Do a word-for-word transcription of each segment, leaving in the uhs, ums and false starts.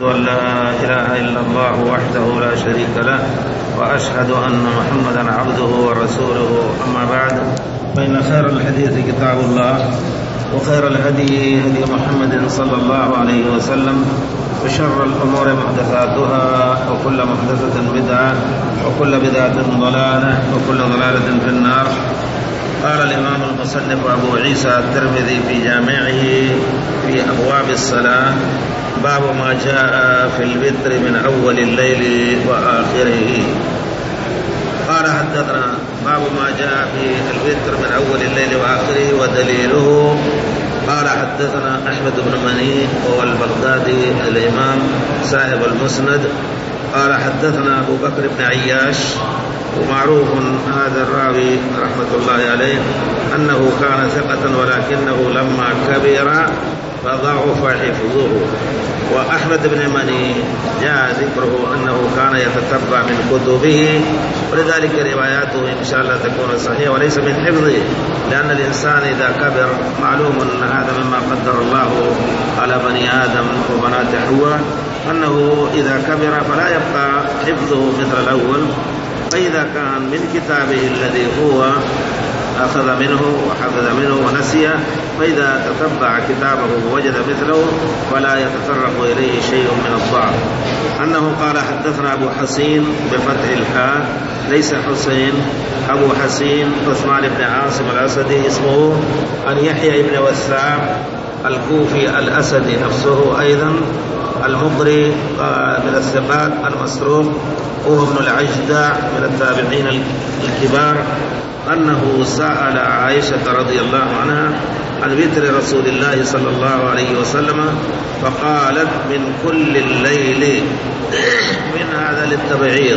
وأن لا إله إلا الله وحده لا شريك له وأشهد أن محمدا عبده ورسوله. أما بعد، فإن خير الحديث كتاب الله، وخير الهدي هدي محمد صلى الله عليه وسلم، وشر الأمور محدثاتها، وكل محدثة بدعة، وكل بدعة ضلالة، وكل ضلالة في النار. قال الإمام المصنف أبو عيسى الترمذي في جامعه في أبواب الصلاة: باب ما جاء في الوتر من أول الليل وآخره. قال حدثنا باب ما جاء في الوتر من أول الليل وآخره ودليله. قال حدثنا أحمد بن مني وهو البغدادي الإمام صاحب المسند. قال حدثنا أبو بكر بن عياش، ومعروف هذا الراوي رحمة الله عليه أنه كان ثقة، ولكنه لما كبر فضعف حفظه. وأحمد بن مني جاء ذكره أنه كان يتتبع من كتبه، ولذلك رواياته إن شاء الله تكون صحيحة وليس من حفظه، لأن الإنسان إذا كبر معلوم أن هذا مما قدر الله على بني آدم وبنات حواء، أنه إذا كبر فلا يبقى حفظه مثل الأول. فإذا كان من كتابه الذي هو أخذ منه وحفظ منه ونسي، فإذا تتبع كتابه ووجد مثله فلا يتطرق إليه شيء من الضعف. أنه قال حدثنا أبو حسين بفتح الحاء، ليس حسين، أبو حسين عثمان بن عاصم الأسدي اسمه، عن يحيى بن وثاق الكوفي الأسدي نفسه أيضا المقري من الثقات المسروق، وهو ابن العجدع من التابعين الكبار، أنه سأل عائشة رضي الله عنها عن وتر رسول الله صلى الله عليه وسلم، فقالت: من كل الليل. من هذا للتبعيض،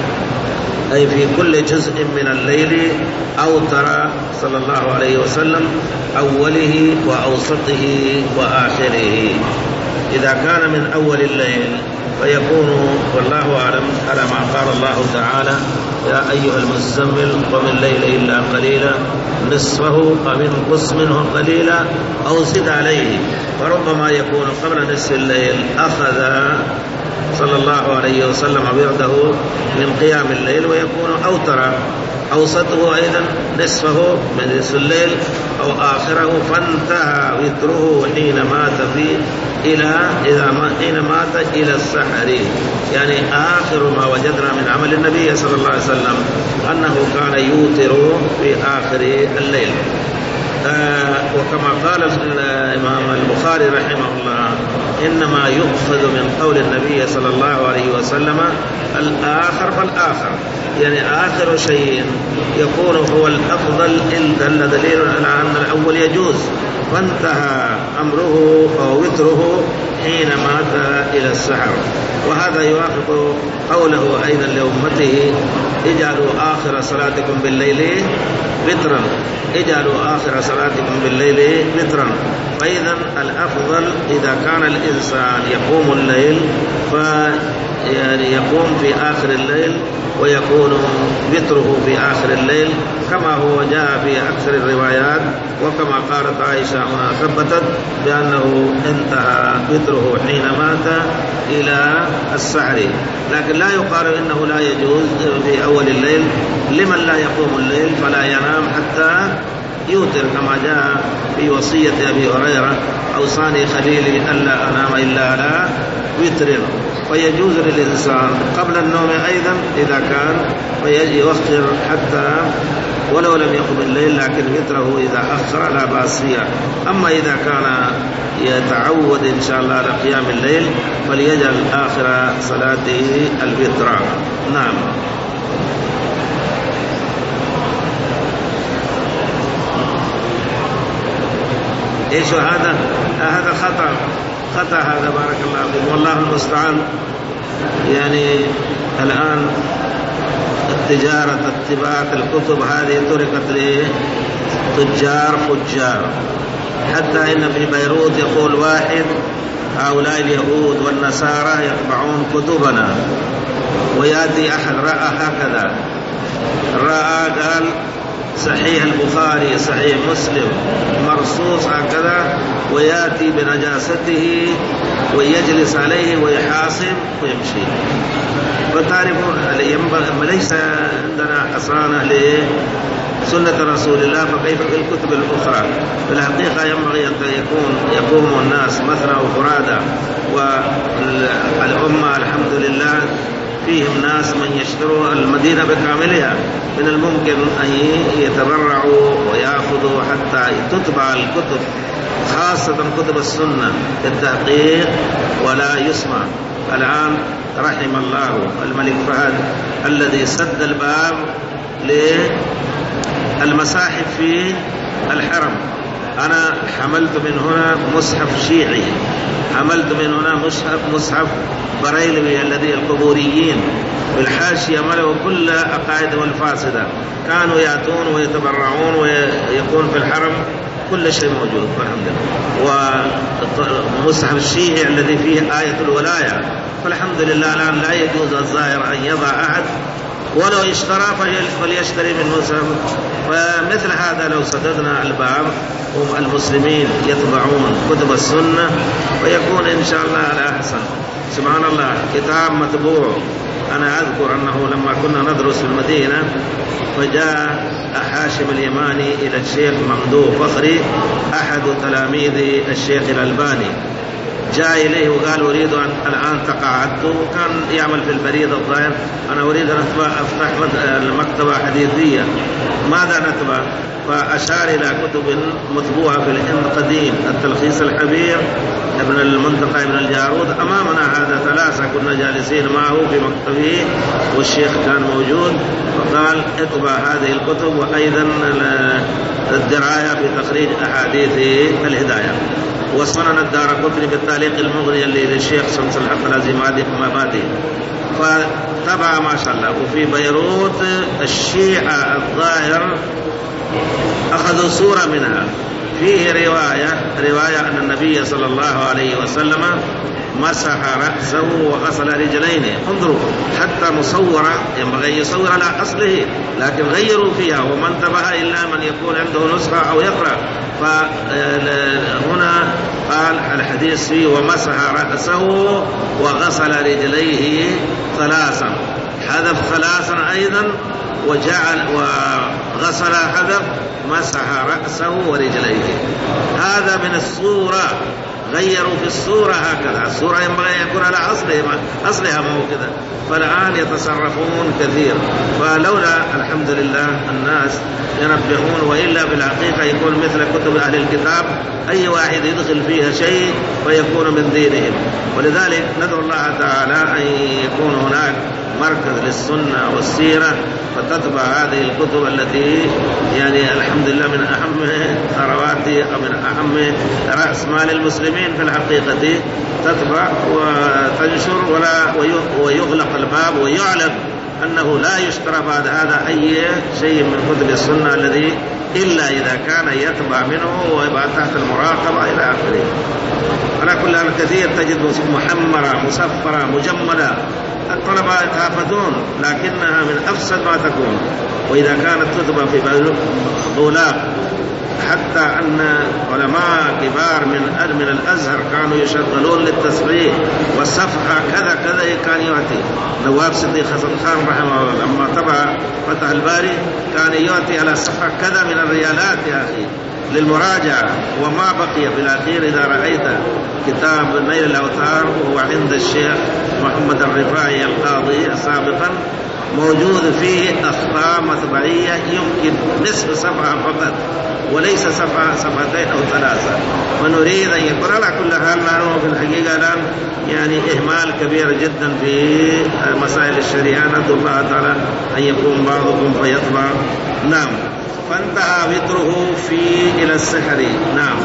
أي في كل جزء من الليل أوتر صلى الله عليه وسلم، أوله وأوسطه وآخره. إذا كان من أول الليل فيكون والله أعلم على ما قال الله تعالى: يا أيها المزمل قم الليل إلا قليلا نصفه أو انقص منه قليلا أو زد عليه. فربما يكون قبل نصف الليل أخذ صلى الله عليه وسلم ورده من قيام الليل ويكون أوتر، أوسطه أيضا نصفه من نصف الليل أو آخره، فانتهى وتره حين مات فيه إلى إذا ما حين مات إلى السحر. يعني آخر ما وجدنا من عمل النبي صلى الله عليه وسلم أنه كان يوتر في آخر الليل. آه وكما قال الإمام البخاري رحمه الله: إنما يؤخذ من قول النبي صلى الله عليه وسلم الآخر فالآخر، يعني آخر شيء يكون هو الأفضل إن دل دليل على أن الأول يجوز، فانتهى أمره أو وتره حين مات إلى السحر. وهذا يوافق قوله أيضا لأمته: اجعلوا آخر صلاتكم بالليل وترا، اجعلوا آخر صلاتكم بالليل وترا. فإذا الأفضل إذا كان الإنسان يقوم الليل يعني يقوم في آخر الليل ويكون وتره في آخر الليل، كما هو جاء في أكثر الروايات، وكما قالت عائشة هنا ثبتت بأنه انتهى وتره حين مات إلى السحر. لكن لا يقال إنه لا يجوز في أول الليل لمن لا يقوم الليل فلا ينام حتى يوتر، كما جاء في وصية أبي هريرة: أوصاني خليلي ألا أنام إلا على وتر. فيجوز للإنسان قبل النوم أيضا إذا كان فيؤخر حتى ولو لم يقم الليل، لكن وتره إذا أخر لا بأس فيها. أما إذا كان يتعود إن شاء الله على قيام الليل فليجعل آخر صلاته الوتر. نعم. إيش هذا؟ هذا خطأ خطأ هذا، بارك الله فيك، والله المستعان. يعني الآن التجارة طباعة الكتب هذه تركت لتجار فجار، حتى إن في بيروت يقول واحد: هؤلاء اليهود والنصارى يطبعون كتبنا. ويأتي أحد رأى هكذا، رأى قال صحيح البخاري صحيح مسلم مرصوص هكذا، ويأتي بنجاسته ويجلس عليه ويحاسب ويمشي. فتعرفون ليس عندنا حصانة لسنة رسول الله، فكيف في الكتب الأخرى؟ في الحقيقة ينبغي أن يكون يقوم الناس مثنى وفرادى، والأمة الحمد لله فيهم ناس من يشتروا المدينة بكاملها، من الممكن أن يتبرعوا ويأخذوا حتى تتبع الكتب، خاصة كتب السنة بالتحقيق ولا يسمع. الآن رحم الله الملك فهد الذي سد الباب للمصاحف في الحرم. أنا حملت من هنا مصحف شيعي، حملت من هنا مصحف مصحف بريلوي الذي القبوريين بالحاشية ملأوا كل عقائدهم الفاسدة، كانوا يأتون ويتبرعون ويكون في الحرم كل شيء موجود والحمد لله. ومصحف الشيعي الذي فيه آية الولاية، فالحمد لله الآن لا يجوز الظاهر أن يضع أحد، ولو اشترى فليشتري من مصحف. فمثل هذا لو سددنا الباب المسلمين يتبعون كتب السنة ويكون إن شاء الله على أحسن. سبحان الله، كتاب مطبوع. أنا أذكر أنه لما كنا ندرس في المدينة فجاء حاشم اليماني إلى الشيخ ممدوح فخري أحد تلاميذ الشيخ الألباني، جاء إليه وقال أريد أن الآن تقاعدت، وكان يعمل في البريد الظاهر، أنا أريد أن أفتح المكتبة حديثية، ماذا نتبع؟ فأشار إلى كتب مطبوعة في الهند قديم، التلخيص الحبير ابن المنتقى ابن الجارود أمامنا، هذا ثلاثة كنا جالسين معه في مكتبه والشيخ كان موجود، فقال اطبع هذه الكتب، وأيضا الدراية في تخريج أحاديث الهداية، وسنن الدارقطني بالتعليق المغني اللي للشيخ شمس الحق العزيمادي مبادئ. فتبع ما شاء الله. وفي بيروت الشيعة الظاهر أخذوا صورة منها، فيه رواية رواية أن النبي صلى الله عليه وسلم مسح رأسه وغسل رجليه. انظروا حتى مصورة، ينبغي يصور على أصله، لكن غيروا فيها، وما انتبه إلا من يكون عنده نسخة أو يقرأ. فهنا قال الحديث فيه ومسح رأسه وغسل رجليه ثلاثا، حذف ثلاثا أيضا وجعل وغسل حذف مسح رأسه ورجليه. هذا من الصورة، غيروا في الصورة هكذا. الصورة ينبغي أن يكون على أصلها أصلها ما هو كذا، فالآن يتصرفون كثير. فلولا الحمد لله الناس ينبهون، وإلا بالحقيقة يكون مثل كتب أهل الكتاب، أي واحد يدخل فيها شيء فيكون من دينهم. ولذلك ندعو الله تعالى أن يكون هناك مركز للسنة والسيرة، فتتبع هذه الكتب التي يعني الحمد لله من أهم ثروات أو من أهم رأس مال المسلمين في الحقيقة، تتبع وتنشر ولا ويغلق الباب، ويعلم أنه لا يشترى بعد هذا أي شيء من كتب السنة الذي إلا إذا كان يتبع منه ويبقى تحت المراقبة إلى آخره. على كل الكثير تجد محمرة مصفرة مجمدة، الطلبة يتهافتون، لكنها من أفسد ما تكون. وإذا كانت تتبع في بولاق، حتى أن علماء كبار من من الأزهر كانوا يشغلون للتصحيح والصفحة كذا كذا كان يعطي. نواب صديق حسن خان رحمه الله لما طبع فتح الباري كان يعطي على الصفحة كذا من الريالات يا أخي للمراجعة. وما بقي في الأخير إذا رأيت كتاب نيل الأوتار وهو عند الشيخ محمد الرفاعي القاضي سابقا، موجود فيه أخطاء مطبعية يمكن نصف صفحة فقط، وليس صفحة صفحتين أو ثلاثة. ونريد أن يكون على كل حال معلومة في الحقيقة الآن يعني إهمال كبير جدا في مسائل الشريعة. ندعو الله تعالى أن يكون بعضكم فيطبع. نعم. فانتهى وتره في إلى السحر. نعم.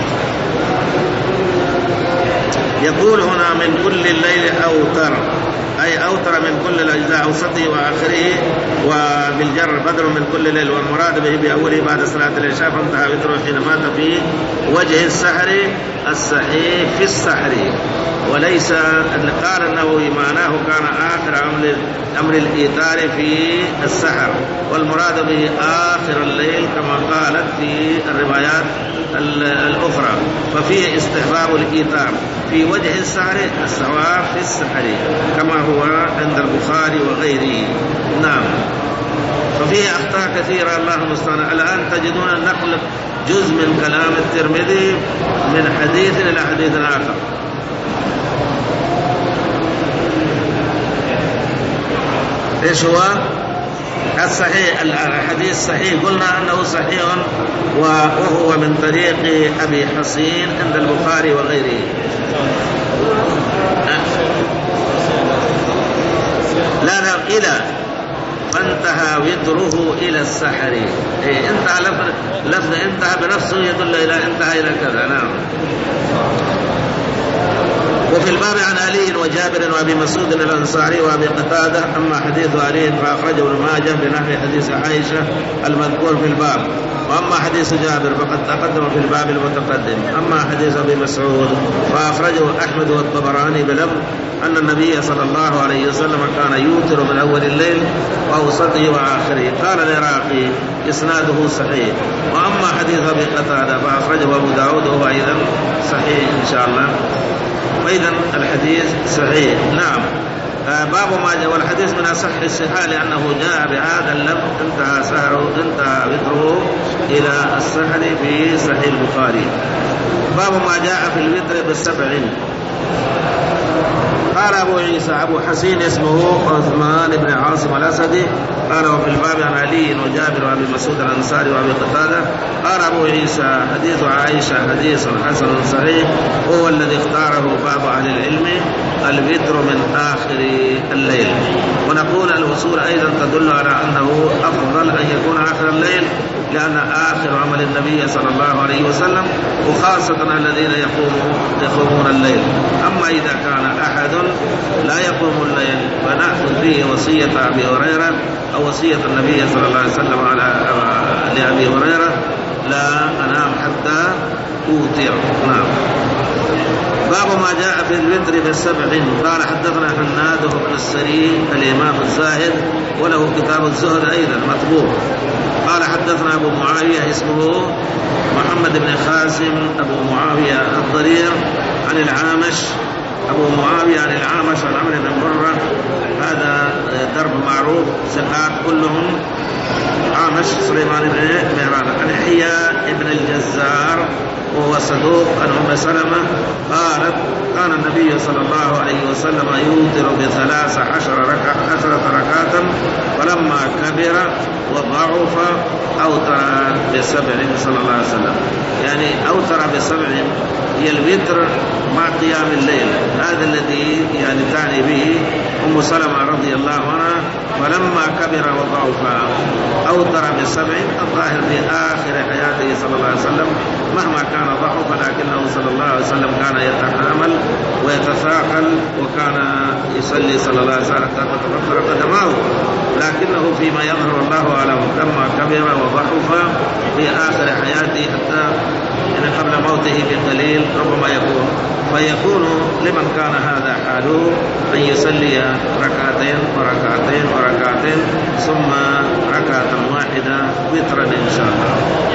يقول هنا من كل الليل أوتر، أي أوتر من كل الأجزاء أوسطه وآخره، وبالجر بدر من كل ليل، والمراد به بأوله بعد صلاة العشاء، فانتهى وتره حين مات في وجه السحر الصحيح في السحر، وليس قال أنه معناه كان آخر أمر أمر الإيتار في السحر، والمراد به آخر الليل كما قالت في الروايات الأخرى. ففيه استحباب الإيتار في وجه السحر السواء في السحر كما هو عند البخاري وغيره. نعم. ففيه أخطاء كثيرة الله المستعان. الآن تجدون نقل جزء من كلام الترمذي من حديث إلى حديث آخر. إيش هو الصحيح؟ الحديث الصحيح قلنا أنه صحيح وهو من طريق أبي حصين عند البخاري وغيره. لا لا إلى فانتهى وتره إلى السحر. إيه انتهى لفظ لفظ انتهى بنفسه يدل إلى انتهى إلى كذا. نعم. وفي الباب عن علي وجابر وابي مسعود الانصاري وابي قتاده. اما حديث علي فاخرجه ابن ماجه بنحو حديث عائشه المذكور في الباب، واما حديث جابر فقد تقدم في الباب المتقدم. اما حديث ابي مسعود فاخرجه احمد والطبراني بلفظ ان النبي صلى الله عليه وسلم كان يوتر من اول الليل واوسطه واخره. قال العراقي اسناده صحيح. واما حديث ابي قتاده فاخرجه ابو داود وهو ايضا صحيح ان شاء الله. وإذن الحديث صحيح. نعم. آه باب ما جاء، والحديث من أصح الصحاح لأنه جاء بهذا اللفظ انتهى سهره انتهى وتره إلى السحر في صحيح البخاري. باب ما جاء في الوتر بالسبع. قال أبو عيسى أبو حسين اسمه عثمان بن عاصم الأسدي. قال وفي الباب عن علي وجابر وابي مسعود الأنصاري وابي قتادة. قال أبو عيسى حديث عائشة حديث حسن صحيح، وهو الذي اختاره بعض أهل العلم الوتر من آخر الليل. ونقول الوصول أيضا تدل على أنه أفضل أن يكون آخر الليل، لأن آخر عمل النبي صلى الله عليه وسلم، وخاصة الذين يقومون يقومون الليل. أما إذا كان أحد لا يقوم الليل فنأخذ به وصية أبي هريرة أو وصية النبي صلى الله عليه وسلم على لأبي هريرة: لا أنام حتى أوتر. نعم. باب ما جاء في الوتر بالسبع. قال حدثنا حناد بن السري الإمام الزاهد، وله كتاب الزهد أيضا مطبوع. قال حدثنا أبو معاوية اسمه محمد بن خاسم أبو معاوية الضرير عن العامش أبو معاوية عن العامش عن عمرو بن مرة. هذا درب معروف ثقات كلهم. عامش سليمان بن مهران عن حياء بن الجزار وهو صدوق عن أم سلمة قالت: كان النبي صلى الله عليه وسلم يوتر بثلاث عشر ركعة عشرة ركعة، فلما كبر وضعف أوتر بسبع صلى الله عليه وسلم. يعني أوتر بسبع هي الوتر مع قيام الليل، هذا الذي يعني تعني به أم سلمة رضي الله عنها. فلما كبر وضعف أوتر بسبع، الظاهر في آخر حياته صلى الله عليه وسلم مهما كان ضعف، لكنه صلى الله عليه وسلم كان يتحامل ويتثاقل، وكان يصلي صلى الله عليه وسلم تتفطر قدماه، لكنه فيما يظهر الله أعلم لما كبر وضعف في آخر حياته حتى يعني قبل موته بقليل ربما يكون فيكون لمن كان هذا حاله أن يصلي ركعتين وركعتين وركعتين ثم ركعة واحدة وترا إن شاء الله.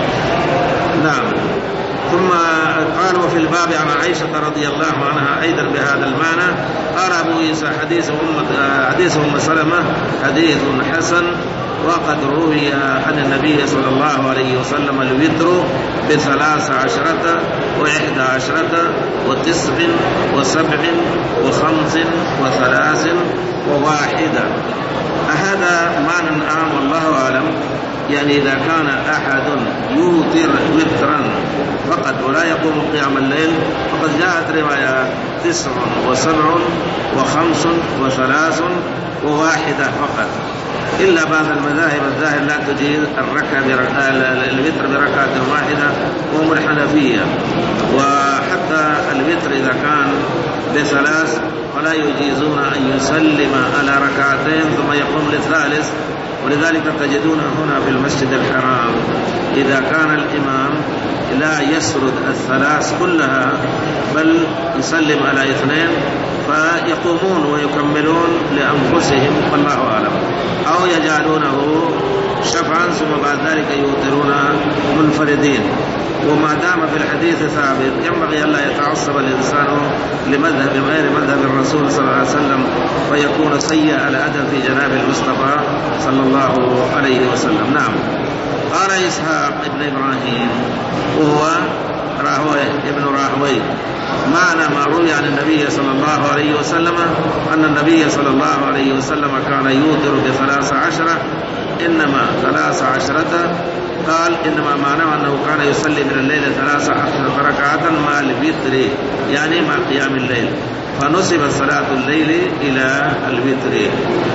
نعم. ثم قال وفي الباب عن عائشة رضي الله عنها أيضا بهذا المعنى. قال أبو عيسى حديث أم حديث أم سلمة حديث حسن، وقد روي عن النبي صلى الله عليه وسلم الوتر بثلاث عشرة وإحدى عشرة وتسع وسبع وخمس وثلاث وواحدة. هذا معنى عام والله أعلم. يعني إذا كان أحد يوتر وترا فقط ولا يقوم قيام الليل فقد جاءت روايات تسع وسبع وخمس وثلاث وواحدة فقط، إلا بعض المذاهب الظاهر لا تجيز الركعة الوتر بركعة واحدة وهم الحنفية. وحتى الوتر إذا كان لثلاث ولا يجيزون أن يسلم على ركعتين ثم يقوم للثالث. ولذلك تجدون هنا في المسجد الحرام إذا كان الإمام لا يسرد الثلاث كلها بل يسلم على اثنين فيقومون ويكملون لأنفسهم والله أعلم، أو يجعلونه شفعا ثم بعد ذلك يوترون منفردين. وما دام في الحديث ثابت ينبغي ألا يتعصب الإنسان لمذهب غير مذهب الرسول صلى الله عليه وسلم فيكون سيء الأدب في جناب المصطفى صلى الله عليه وسلم. نعم. قال إسحاق ابن إبراهيم وهو راهوي ابن راهوي معنى ما روي عن النبي صلى الله عليه وسلم أن النبي صلى الله عليه وسلم كان يوتر بثلاث عشرة إنما ثلاث عشرة قال إنما معناه أنه كان يصلي من الليل ثلاث عشرة ركعة مع الوتر يعني مع قيام الليل فنسبت صلاة الليل إلى الوتر.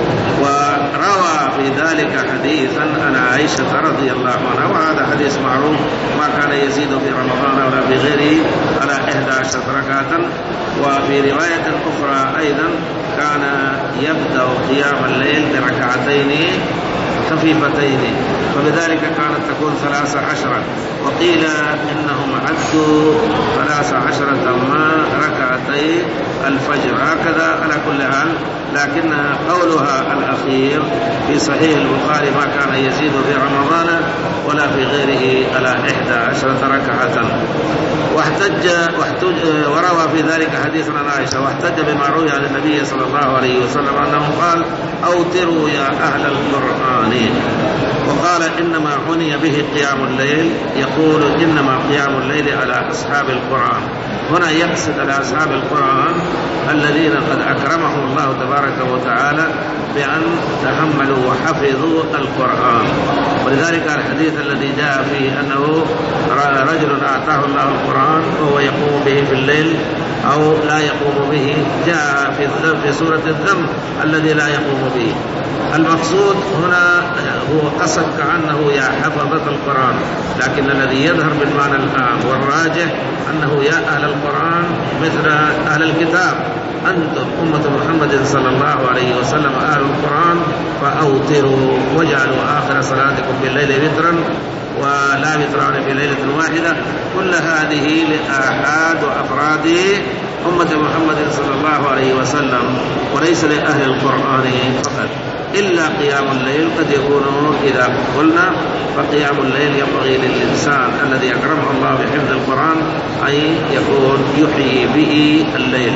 وروى في ذلك حديثا عن عائشة رضي الله عنها وهذا حديث معروف ما كان يزيد في رمضان ولا في غيره على إحدى عشرة ركعة. وفي رواية أخرى أيضا كان يبدأ قيام الليل بركعتين خفيفتين فبذلك كانت تكون ثلاث عشرة. وقيل إنهم عدوا ثلاث عشرة ما ركعتي الفجر هكذا على كل حال. لكن قولها الأخير في صحيح البخاري ما كان يزيد في رمضان ولا في غيره على إحدى عشرة ركعة. واحتج, واحتج وروى في ذلك حديث عن عائشة واحتج بما روي عن النبي صلى الله عليه وسلم أنه قال أوتروا يا أهل القرآن. وقال إنما عني به قيام الليل يقول إنما قيام الليل على أصحاب القرآن. هنا يقصد على أصحاب القرآن الذين قد أكرمهم الله تبارك وتعالى بأن تحملوا وحفظوا القرآن. ولذلك الحديث الذي جاء فيه أنه رجل أعطاه الله القرآن وهو يقوم به في الليل أو لا يقوم به جاء في في سورة الذم الذي لا يقوم به. المقصود هنا هو قصد كأنه يا حفظة القرآن، لكن الذي يظهر بالمعنى العام والراجح أنه يا أهل القرآن مثل أهل الكتاب أنتم أمة محمد صلى الله عليه وسلم أهل القرآن فأوتروا واجعلوا آخر صلاتكم بالليل وترا ولا وتران في ليلة واحدة. كل هذه لآحاد وأفراد أمة محمد صلى الله عليه وسلم وليس لأهل القرآن فقط. إلا قيام الليل قد يكون إذا قلنا فقيام الليل ينبغي للإنسان الذي أكرمه الله بحفظ القرآن أن يكون يحيي به الليل.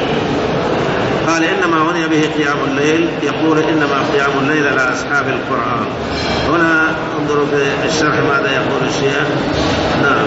قال إنما عني به قيام الليل يقول إنما قيام الليل على أصحاب القرآن. هنا انظروا في الشرح ماذا يقول الشيخ. نعم.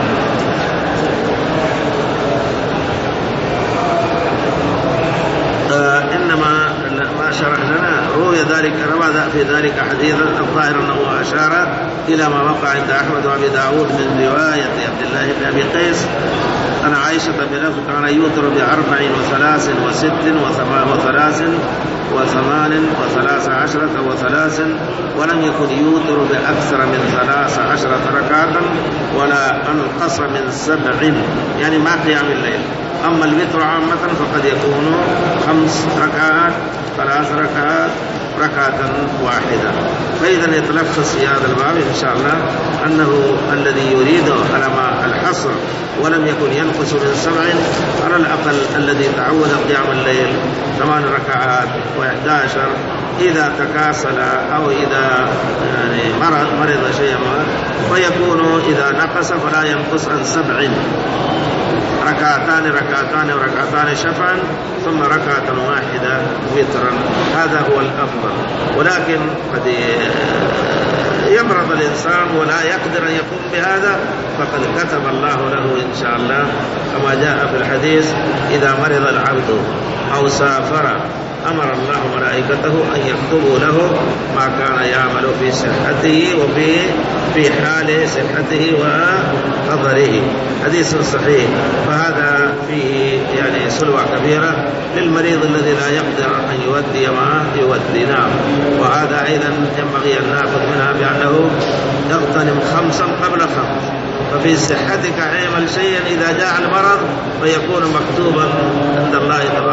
آه إنما ما شرح لنا روي ذلك روى في ذلك حديثا الظاهر أنه أشار إلى ما وقع عند أحمد وأبي داود من رواية عبد الله بن أبي قيس أنا عائشة بلفظ كان يوتر بأربع وثلاث وست وثلاث وثمان وثلاث عشرة وثلاث ولم يكن يوتر بأكثر من ثلاث عشرة ركعة ولا أنقص من سبع يعني ما قيام الليل. أما الوتر عامة فقد يكون خمس ركعات ثلاث ركعات ركعة واحدة. فإذا يتلخص في هذا الباب إن شاء الله أنه الذي يريد على ما الحصر ولم يكن ينقص من سبع على الأقل الذي تعود قيام الليل ثمان ركعات وإحدى عشر إذا تكاسل أو إذا يعني مرض, مرض شيئا ما فيكون إذا نقص فلا ينقص عن سبع ركعتان ركعتان وركعتان شفعا ثم ركعة واحدة وترا. هذا هو الأفضل. ولكن قد يمرض الإنسان ولا يقدر أن يقوم بهذا فقد كتب الله له إن شاء الله كما جاء في الحديث إذا مرض العبد أو سافر أمر الله ملائكته أن يكتبوا له ما كان يعمل في صحته وفي في حال صحته وقدره. حديث صحيح. فهذا فيه يعني سلوى كبيرة للمريض الذي لا يقدر أن يودي ما يودي. نعم. وهذا أيضا ينبغي أن نأخذ منها بأنه يغتنم خمسا قبل خمس. ففي صحتك اعمل شيئا إذا جاء المرض فيكون مكتوبا عند الله تبارك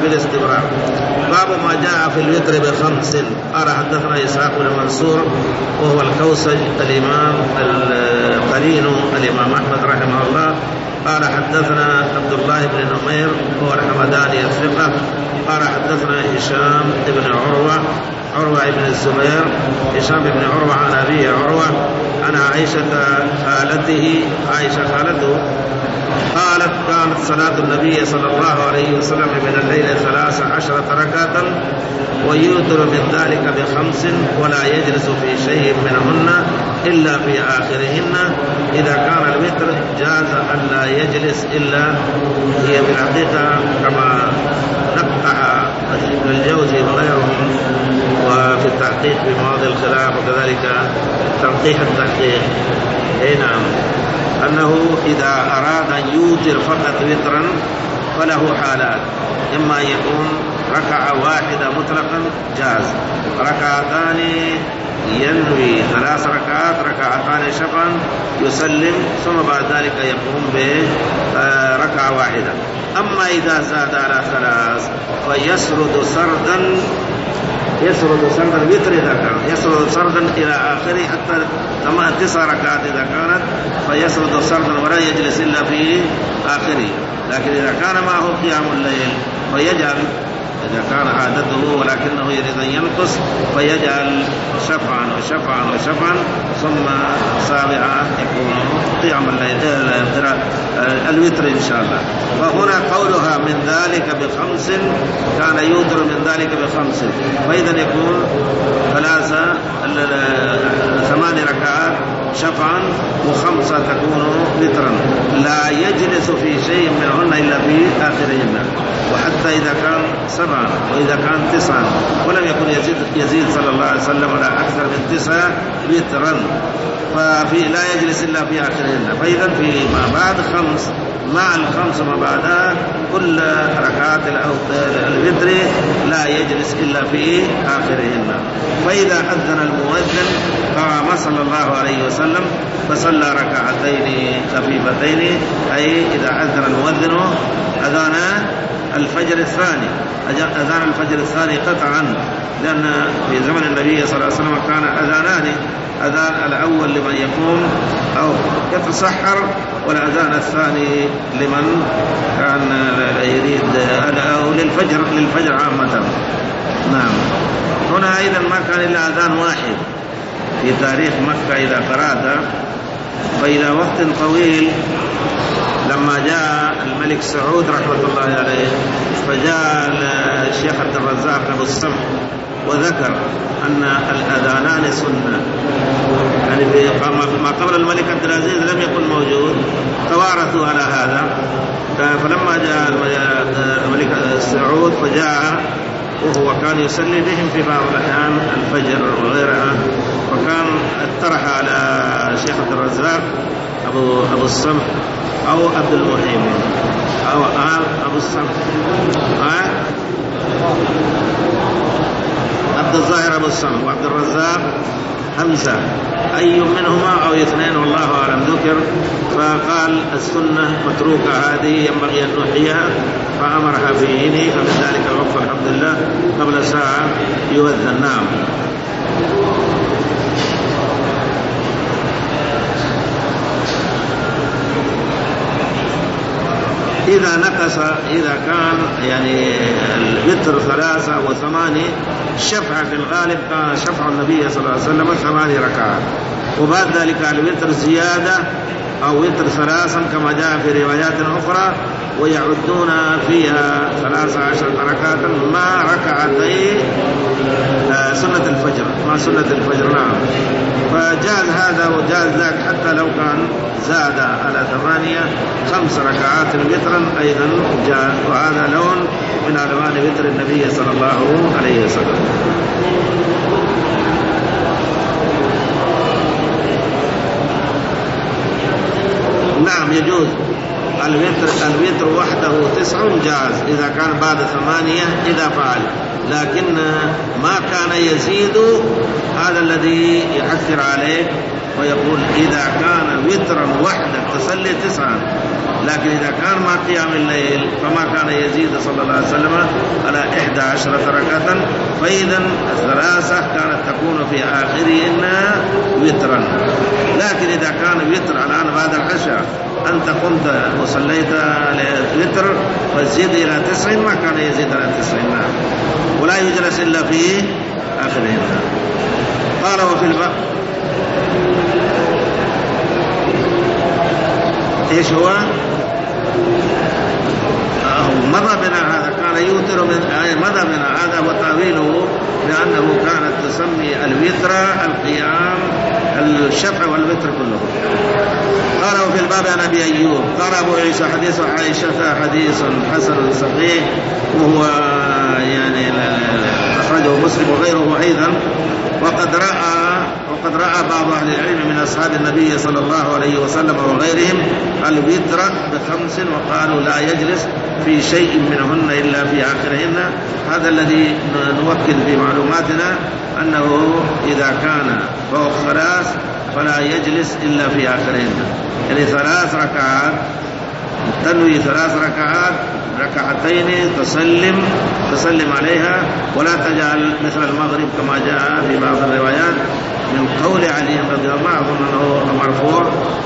بالاستمرار. باب ما جاء في الوتر بخمس. قال حدثنا إسحاق بن منصور وهو الكوسج الإمام القرين الإمام أحمد رحمه الله. قال حدثنا عبد الله بن نمير وهو الحمداني الثقة. قال حدثنا هشام بن عروة عروة بن الزبير هشام بن عروة عن أبيه عروة عن عائشة خالته عائشة خالته قالت كانت صلاة النبي صلى الله عليه وسلم من الليل ثلاث عشرة ركعة ويوتر من ذلك بخمس ولا يجلس في شيء منهن إلا في آخرهن. إذا كان الوتر جاز أن لا يجلس إلا هي بالحقيقة كما نقح ابن الجوزي وغيرهم وفي التحقيق بمواضع الخلاف وكذلك تنقيح التحقيق. أي نعم أنه إذا أراد أن يوتر فقط وترا فله حالات، إما أن يكون ركعة واحدة مطلقا جاز، ركعتان ينوي ثلاث ركعات ركعتان شفعا يسلم ثم بعد ذلك يقوم بركعة واحدة. أما إذا زاد على ثلاث فيسرد سردا يسرد سردا الوتر إذا كان يسرد سردا إلى آخره حتى ثمان تسع ركعات إذا كانت فيسرد سردا ولا يجلس إلا في آخره. لكن إذا كان معه قيام الليل فيجعل إذا كان عادته ولكنه يريد أن ينقص فيجعل شفعا وشفعا وشفعا ثم سابعا يكون قيام الليل الوتر إن شاء الله. وهنا قولها من ذلك بخمس كان يوتر من ذلك بخمس، فإذا يكون ثلاثة ثمان ركعات شفعا وخمسة تكون وترا لا يجلس في شيء منهن إلا في آخرهن. وحتى إذا كان سبعا وإذا كان تسعا ولم يكن يزيد, يزيد صلى الله عليه وسلم على أكثر من تسعة وترا ففي لا يجلس إلا في آخرهن. فإذا في ما بعد خمس مع الخمس ما بعدها كل ركعات الوتر لا يجلس إلا في آخرهن. فإذا أذن المؤذن قام صلى الله عليه وسلم فصلى ركعتين خفيفتين، أي إذا أذن المؤذن أذان الفجر الثاني أذان الفجر الثاني قطعا، لأن في زمن النبي صلى الله عليه وسلم كان أذانان، أذان الأول لمن يقوم أو يتسحر والأذان الثاني لمن كان يريد أو للفجر للفجر عامة. نعم هنا أيضا ما كان إلا أذان واحد في تاريخ مكة إذا قرأت. فإلى وقت طويل لما جاء الملك سعود رحمة الله عليه فجاء الشيخ عبد الرزاق أبو السمح وذكر أن الأذانان سنة، يعني ما قبل الملك عبد العزيز لم يكن موجود توارثوا على هذا. فلما جاء الملك سعود فجاء وهو كان يصلي بهم في بعض الأحيان الفجر وغيرها، فكان اقترح على الشيخ عبد الرزاق أبو أبو السمح أو عبد المحيم أو أبو السمح آه؟ عبد الظاهر أبو السمح وعبد الرزاق حمزة أي منهما أو اثنين والله أعلم ذكر. فقال السنة متروكة هذه ينبغي أن نحييها فأمرها فيه، فمن ذلك الوقت الحمد لله قبل ساعة يؤذن. نعم إذا نقص إذا كان يعني الوتر ثلاثة وثمانية الشفع في الغالب كان شفع النبي صلى الله عليه وسلم ثماني ركعات، وبعد ذلك الوتر زيادة أو وتر ثلاثا كما جاء في روايات أخرى، ويعدون فيها ثلاث عشرة ركعة مع ركعتي سنة الفجر مع سنة الفجر. نعم فجاز هذا وجاز ذاك حتى لو كان زاد على ثمانية خمس ركعات وترا أيضا جاز، وهذا لون من ألوان وتر النبي صلى الله عليه وسلم. نعم يجوز الوتر الوتر وحده تسع جاز إذا كان بعد ثمانية إذا فعل، لكن ما كان يزيد هذا الذي يعثر عليه ويقول إذا كان وترا وحده تصلي تسعا، لكن إذا كان مع قيام الليل فما كان يزيد صلى الله عليه وسلم على إحدى عشرة ركعة، فإذا الثلاثة كانت تكون في آخرهن وترا. لكن إذا كان وتر الآن بعد العشاء أنت قمت وصليت الوتر فزيد إلى تسع، ما كان يزيد على تسع، ولا يجلس إلا في آخرهن. قال وفي الباب ايش هو؟ مضى بنا هذا كان يوتر من مضى بنا هذا وتأويله لأنه كانت تسمي الوتر القيام الشفع والوتر كله. قال وفي الباب عن أبي أيوب قال أبو عيسى حديث عائشة حديث حسن صحيح، وهو يعني أخرجه مسلم وغيره أيضا. وقد رأى وقد رأى بعض أهل العلم من أصحاب النبي صلى الله عليه وسلم وغيرهم الوتر بخمس، وقالوا لا يجلس في شيء منهن إلا في آخرهن. هذا الذي نوكد في معلوماتنا أنه إذا كان فوق ثلاث فلا يجلس إلا في آخرهن، يعني ثلاث ركعات تنوي ثلاث ركعات ركعتين تسلم تسلم عليها، ولا تجعل مثل المغرب كما جاء في بعض الروايات من قول علي رضي الله عنه أنه مرفوع،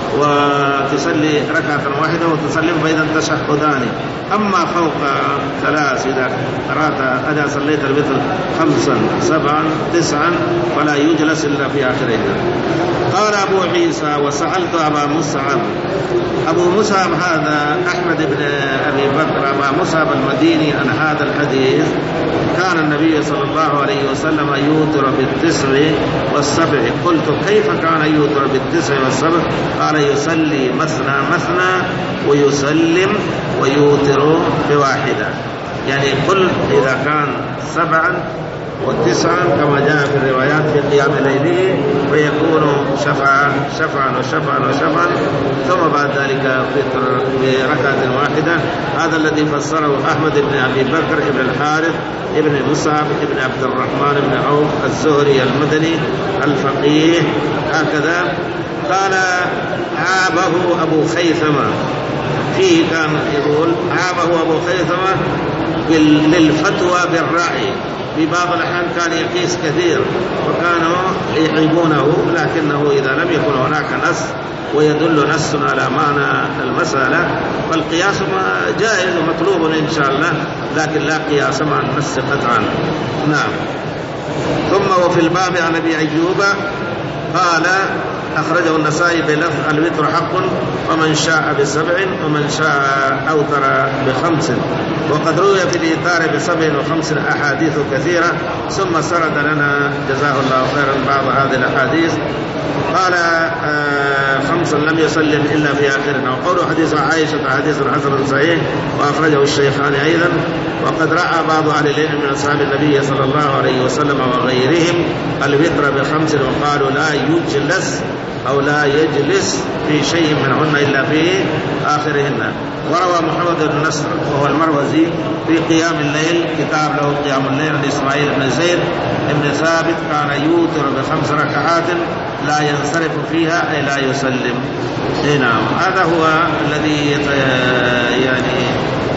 وتصلي ركعة واحدة وتسلم فإذا تشهدان. أما فوق ثلاث إذا أردت أذا صليت الوتر خمسا سبعا تسعا فلا يجلس إلا في آخرها. قال أبو عيسى وسألت أبا مصعب. أبو مصعب هذا أحمد بن أبي بكر أبا مصعب المديني عن هذا الحديث. كان النبي صلى الله عليه وسلم يوتر بالتسع والسبع. قلت كيف كان يوتر بالتسع والسبع؟ قال يصلي مثنى مثنى ويسلم ويوتر بواحدة. يعني قل إذا كان سبعا وتسعا كما جاء في الروايات في قيام ليله فيكون شفعا شفعا وشفعا وشفعا، ثم بعد ذلك وتر بركعة واحدة. هذا الذي فسره أحمد بن أبي بكر بن الحارث ابن مصعب ابن عبد الرحمن بن عوف الزهري المدني الفقيه هكذا. قال عابه أبو خيثمة، فيه كان يقول عابه أبو خيثمة للفتوى بالرأي. في بعض الأحيان كان يقيس كثير وكانوا يعيبونه، لكنه إذا لم يكن هناك نص ويدل نص على معنى المسألة فالقياس جائز ومطلوب إن شاء الله، لكن لا قياس مع النص قطعا. نعم. ثم وفي الباب عن أبي أيوب قال أخرجه النسائي بلفظ الوتر حق ومن شاء بسبع ومن شاء أوتر بخمس. وقد روي في الإيتار بسبع وخمس أحاديث كثيرة، ثم سرد لنا جزاه الله خيرا بعض هذه الأحاديث. قال آه خمسا لم يسلم إلا في آخرنا. وقول حديث عائشة حديث حسن صحيح وأخرجه الشيخان أيضا. وقد رأى بعض أهل العلم من أصحاب النبي صلى الله عليه وسلم وغيرهم الوتر بخمس، وقالوا لا يجلس أو لا يجلس في شيء منهن إلا في آخرهن. وروى محمد بن نصر وهو المروزي في قيام الليل كتاب له قيام الليل عن إسماعيل بن زيد بن ثابت كان يوتر بخمس ركعات لا ينصرف فيها أي لا يسلم. نعم. هذا هو الذي يعني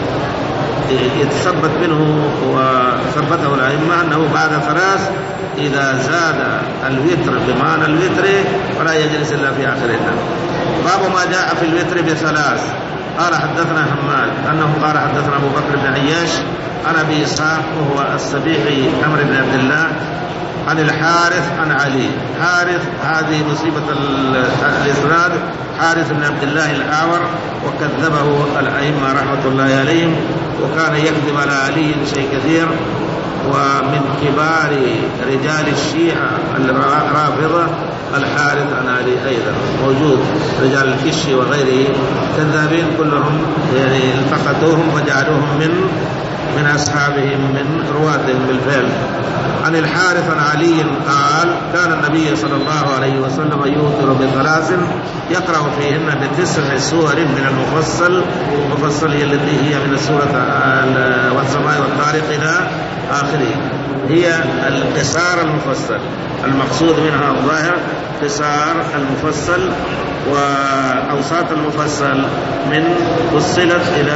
يتثبت منه وثبته الأئمة أنه بعد ثلاث إذا زاد الوتر بمعنى الوتر فلا يجلس إلا في آخرها. باب ما جاء في الوتر بثلاث. قال حدثنا حماد أنه قال حدثنا أبو بكر بن عياش عن أبي إسحاق وهو السبيعي عمرو بن عبد الله عن الحارث عن علي. حارث هذه مصيبة الإسناد، حارث بن عبد الله الأعور، وكذبه الأئمة رحمة الله عليهم، وكان يكذب على علي شيء كثير. ومن كبار رجال الشيعة الرافضة الحارث عن علي أيضا موجود، رجال الكشي وغيره كذابين كلهم، يعني التقطوهم وجعلوهم من من أصحابهم من رواتهم بالفعل. عن الحارث عن علي قال كان النبي صلى الله عليه وسلم يوتر بثلاث يقرأ فيهن بتسع سور من المفصل. المفصل هي التي هي من السورة والسماء والطارق إلى آخره، هي القصار المفصل، المقصود منها الظاهر قصار المفصل، وأوساط المفصل من فصلت إلى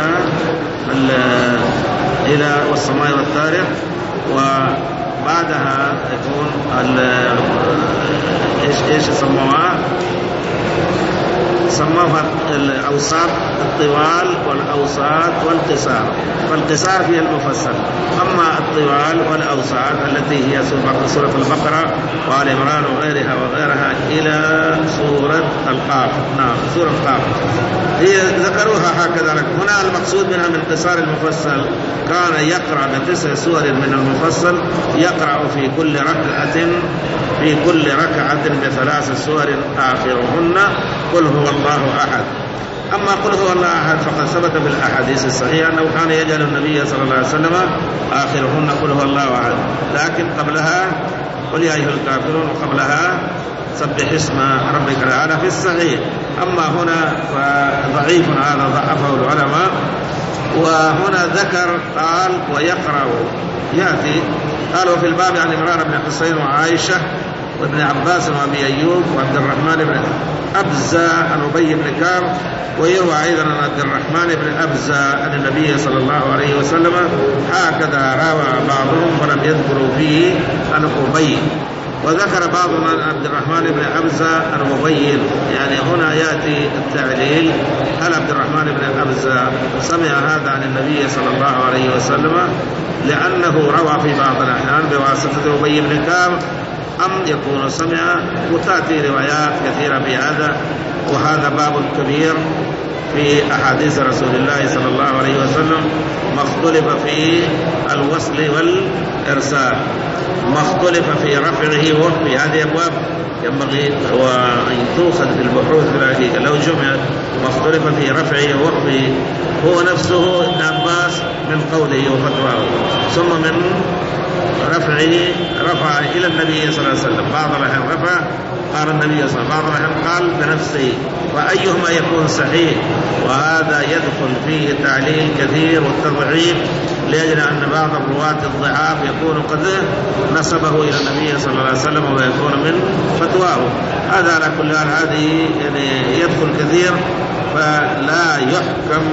إلى والسماء والطارق، وبعدها يكون ايش ايش سموها سموها الأوساط الطوال والأوساط والقصار. فالقصار هي المفصل، أما الطوال والأوساط التي هي سورة البقرة وآل عمران وغيرها وغيرها إلى سورة القاف. نعم سورة القاف هي ذكروها هكذا لك. هنا المقصود منها من قصار المفصل كان يقرأ بتسع سور من المفصل، يقرأ في كل ركعة في كل ركعة بثلاث سور آخرهن قل هو الله أحد. أما قل هو الله أحد فقد ثبت بالأحاديث الصحيحة أنه كان يجعل النبي صلى الله عليه وسلم آخرهن قل هو الله أحد، لكن قبلها قل يا أيها الكافرون وقبلها سبح اسم ربك الأعلى في الصحيح. أما هنا فضعيف هذا ضعفه العلماء. وهنا ذكر قال ويقرأ يأتي قالوا في الباب عن عمران بن حسين وعائشة وابن عباس وابي ايوب وعبد الرحمن بن ابزة عن ابي بن كعب، ويروى ايضا عن عبد الرحمن بن ابزة عن النبي صلى الله عليه وسلم هكذا روى بعضهم ولم يذكروا فيه عن ابي. وذكر بعضهم عن عبد الرحمن بن أبزة عن أبي، يعني هنا يأتي التعليل هل عبد الرحمن بن أبزة سمع هذا عن النبي صلى الله عليه وسلم لأنه روى في بعض الأحيان بواسطة أبي بن كعب أم يكون سمع، وتأتي روايات كثيرة بهذا. وهذا باب كبير في أحاديث رسول الله صلى الله عليه وسلم، ما اختلف في الوصل والإرسال، ما اختلف في رفعه ووقفه. هذه أبواب ينبغي أن تؤخذ في البحوث في الحقيقة لو جمعت. ما اختلف في رفعه ووقفه هو نفسه ابن عباس من قوله وفتواه، ثم من رفعه رفع إلى النبي صلى الله عليه وسلم. بعض الأحيان رفع قال النبي صلى الله عليه وسلم، بعض الأحيان قال بنفسه، فأيهما يكون صحيح؟ وهذا يدخل فيه تعليل كثير والتضعيف، لأجل أن بعض الرواة الضعاف يكون قد نسبه إلى النبي صلى الله عليه وسلم ويكون من فتواه. هذا على كل حال هذه يعني يدخل كثير، فلا يحكم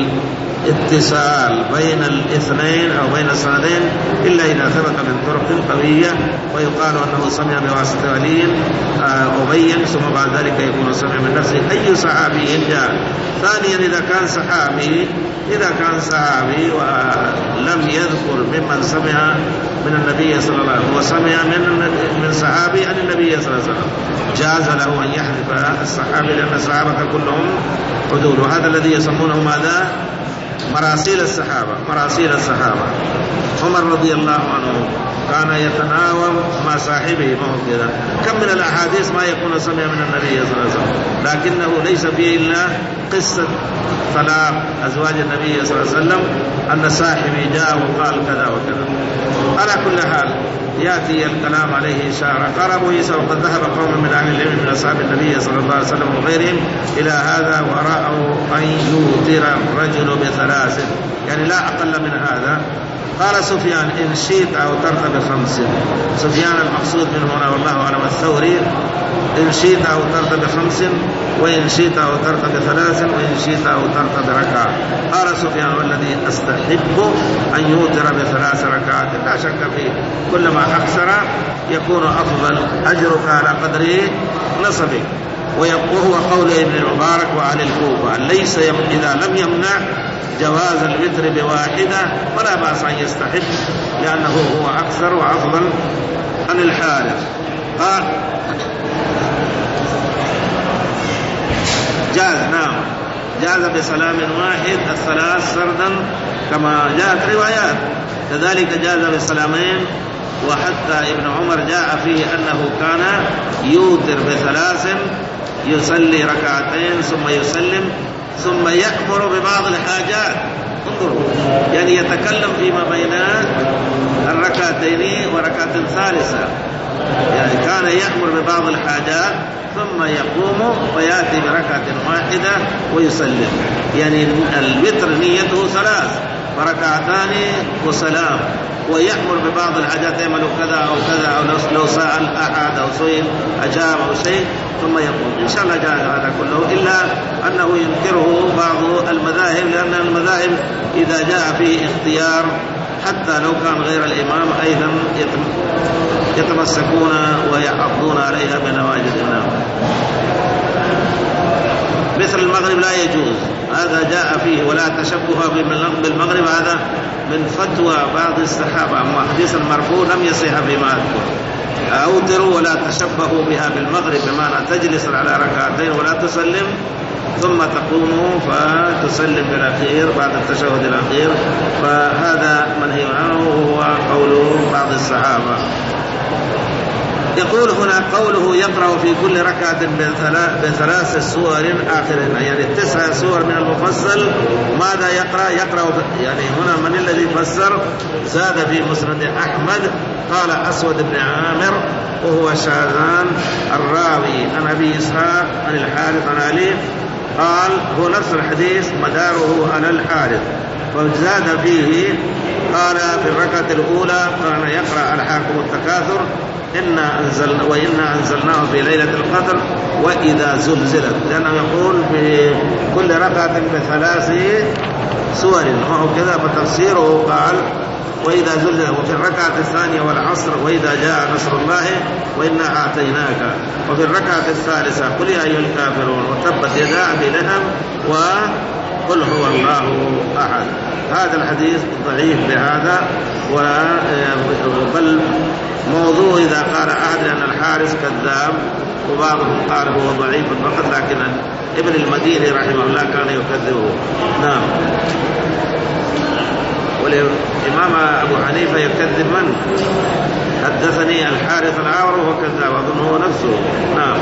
بالاتصال بين الاثنين أو بين السندين إلا إذا ثبت من طرق قوية، ويقال أنه سمع بواسطة علي أبي ثم بعد ذلك يكون سمع من نفسه. أي صحابي جاء. ثانيا إذا كان صحابي إذا كان صحابي ولم يذكر ممن سمع من النبي صلى الله عليه وسلم وسمع من من صحابي عن النبي صلى الله عليه وسلم، جاز له أن يحذف الصحابي لأن الصحابة كلهم عدول. وهذا الذي يسمونه ماذا؟ مراسيل الصحابة. مراسيل الصحابة. عمر رضي الله عنه كان يتناوم مع صاحبه، ما هو كذا. كم من الأحاديث ما يكون سمع من النبي صلى الله عليه وسلم، لكنه ليس فيه إلا قصة طلاق أزواج النبي صلى الله عليه وسلم أن صاحبي جاء وقال كذا وكذا. على كل حال يأتي الكلام عليه إشارة. قال أبو عيسى وقد ذهب قوم من أهل العلم من أصحاب النبي صلى الله عليه وسلم وغيرهم إلى هذا ورأوا أن يوتر الرجل بثلاث، يعني لا أقل من هذا. قال سفيان إن شئت أوترت بخمس. سفيان المقصود من هنا والله أعلم الثوري. إن شئت أوترت بخمس وإن شئت أوترت بثلاث وإن شئت أوترت بركعة. قال سفيان والذي أستحب أن يوتر بثلاث ركعات، لا شك فيه، كلما أكثر يكون أفضل، أجرك على قدر نصبك. وهو قول ابن المبارك وعلى الكوفة ليس إذا لم يمنع جواز الوتر بواحدة ولا بأس أن يستحب، لأنه هو أكثر وأفضل. عن الحارث قال جاز، نعم جاز بسلام واحد الثلاث سردا كما جاءت روايات، كذلك جاز بسلامين. وحتى ابن عمر جاء فيه أنه كان يوتر بثلاث، يصلي ركعتين ثم يسلم ثم يأمر ببعض الحاجات انظروا، يعني يتكلم فيما بين الركعتين وركعة ثالثة، يعني كان يأمر ببعض الحاجات ثم يقوم ويأتي بركعة واحدة ويسلم. يعني الوتر نيته ثلاث، فركعتان وسلام، ويأمر ببعض الحاجات يعمل كذا أو كذا، أو لو سأل أحد أو سئل أجاب أو شيء ثم يقوم. إن شاء الله جاء هذا كله، إلا أنه ينكره بعض المذاهب، لأن المذاهب إذا جاء فيه اختيار حتى لو كان غير الإمام أيضا يتمسكون ويحافظون عليها بنواجذ النار. مثل المغرب لا يجوز، هذا جاء فيه ولا تشبه بالمغرب، هذا من فتوى بعض الصحابة، أما حديث المرفوع لم يصح فيما أذكر. أوتروا ولا تشبهوا بها بالمغرب، بمعنى تجلس على ركعتين ولا تسلم ثم تقوم فتسلم بالأخير بعد التشهد الأخير، فهذا منهي عنه وهو قول بعض الصحابة. يقول هنا قوله يقرأ في كل ركعة بثلاث سور آخرها، يعني التسع سور من المفصل. ماذا يقرأ؟ يقرأ يعني هنا من الذي فسر؟ زاد في مسند أحمد قال أسود بن عامر وهو شاذان الراوي عن أبي إسحاق عن الحارث عن علي قال هو نفس الحديث مداره على الحارث، فزاد فيه قال في الركعة الأولى كان يقرأ ألهاكم التكاثر إنا أنزلنا وإنا أنزلناه في ليلة القدر وإذا زلزلت، لأنه يقول في كل ركعة بثلاث سور وهو كذا، فتفسيره قال وإذا زلزلت. وفي الركعة الثانية والعصر وإذا جاء نصر الله وإنا أعطيناك. وفي الركعة الثالثة قل يا أيها الكافرون وتبت يدا أبي لهب وقل هو الله أحد. هذا الحديث ضعيف بهذا، بل موضوع إذا قال أحد لأن الحارث كذاب، وبعضهم قال هو ضعيف فقط، لكن ابن المديني رحمه الله كان يكذبه. نعم. والإمام أبو حنيفة يكذب من؟ حدثني الحارث الأعور وهو كذاب، أظن هو نفسه. نعم.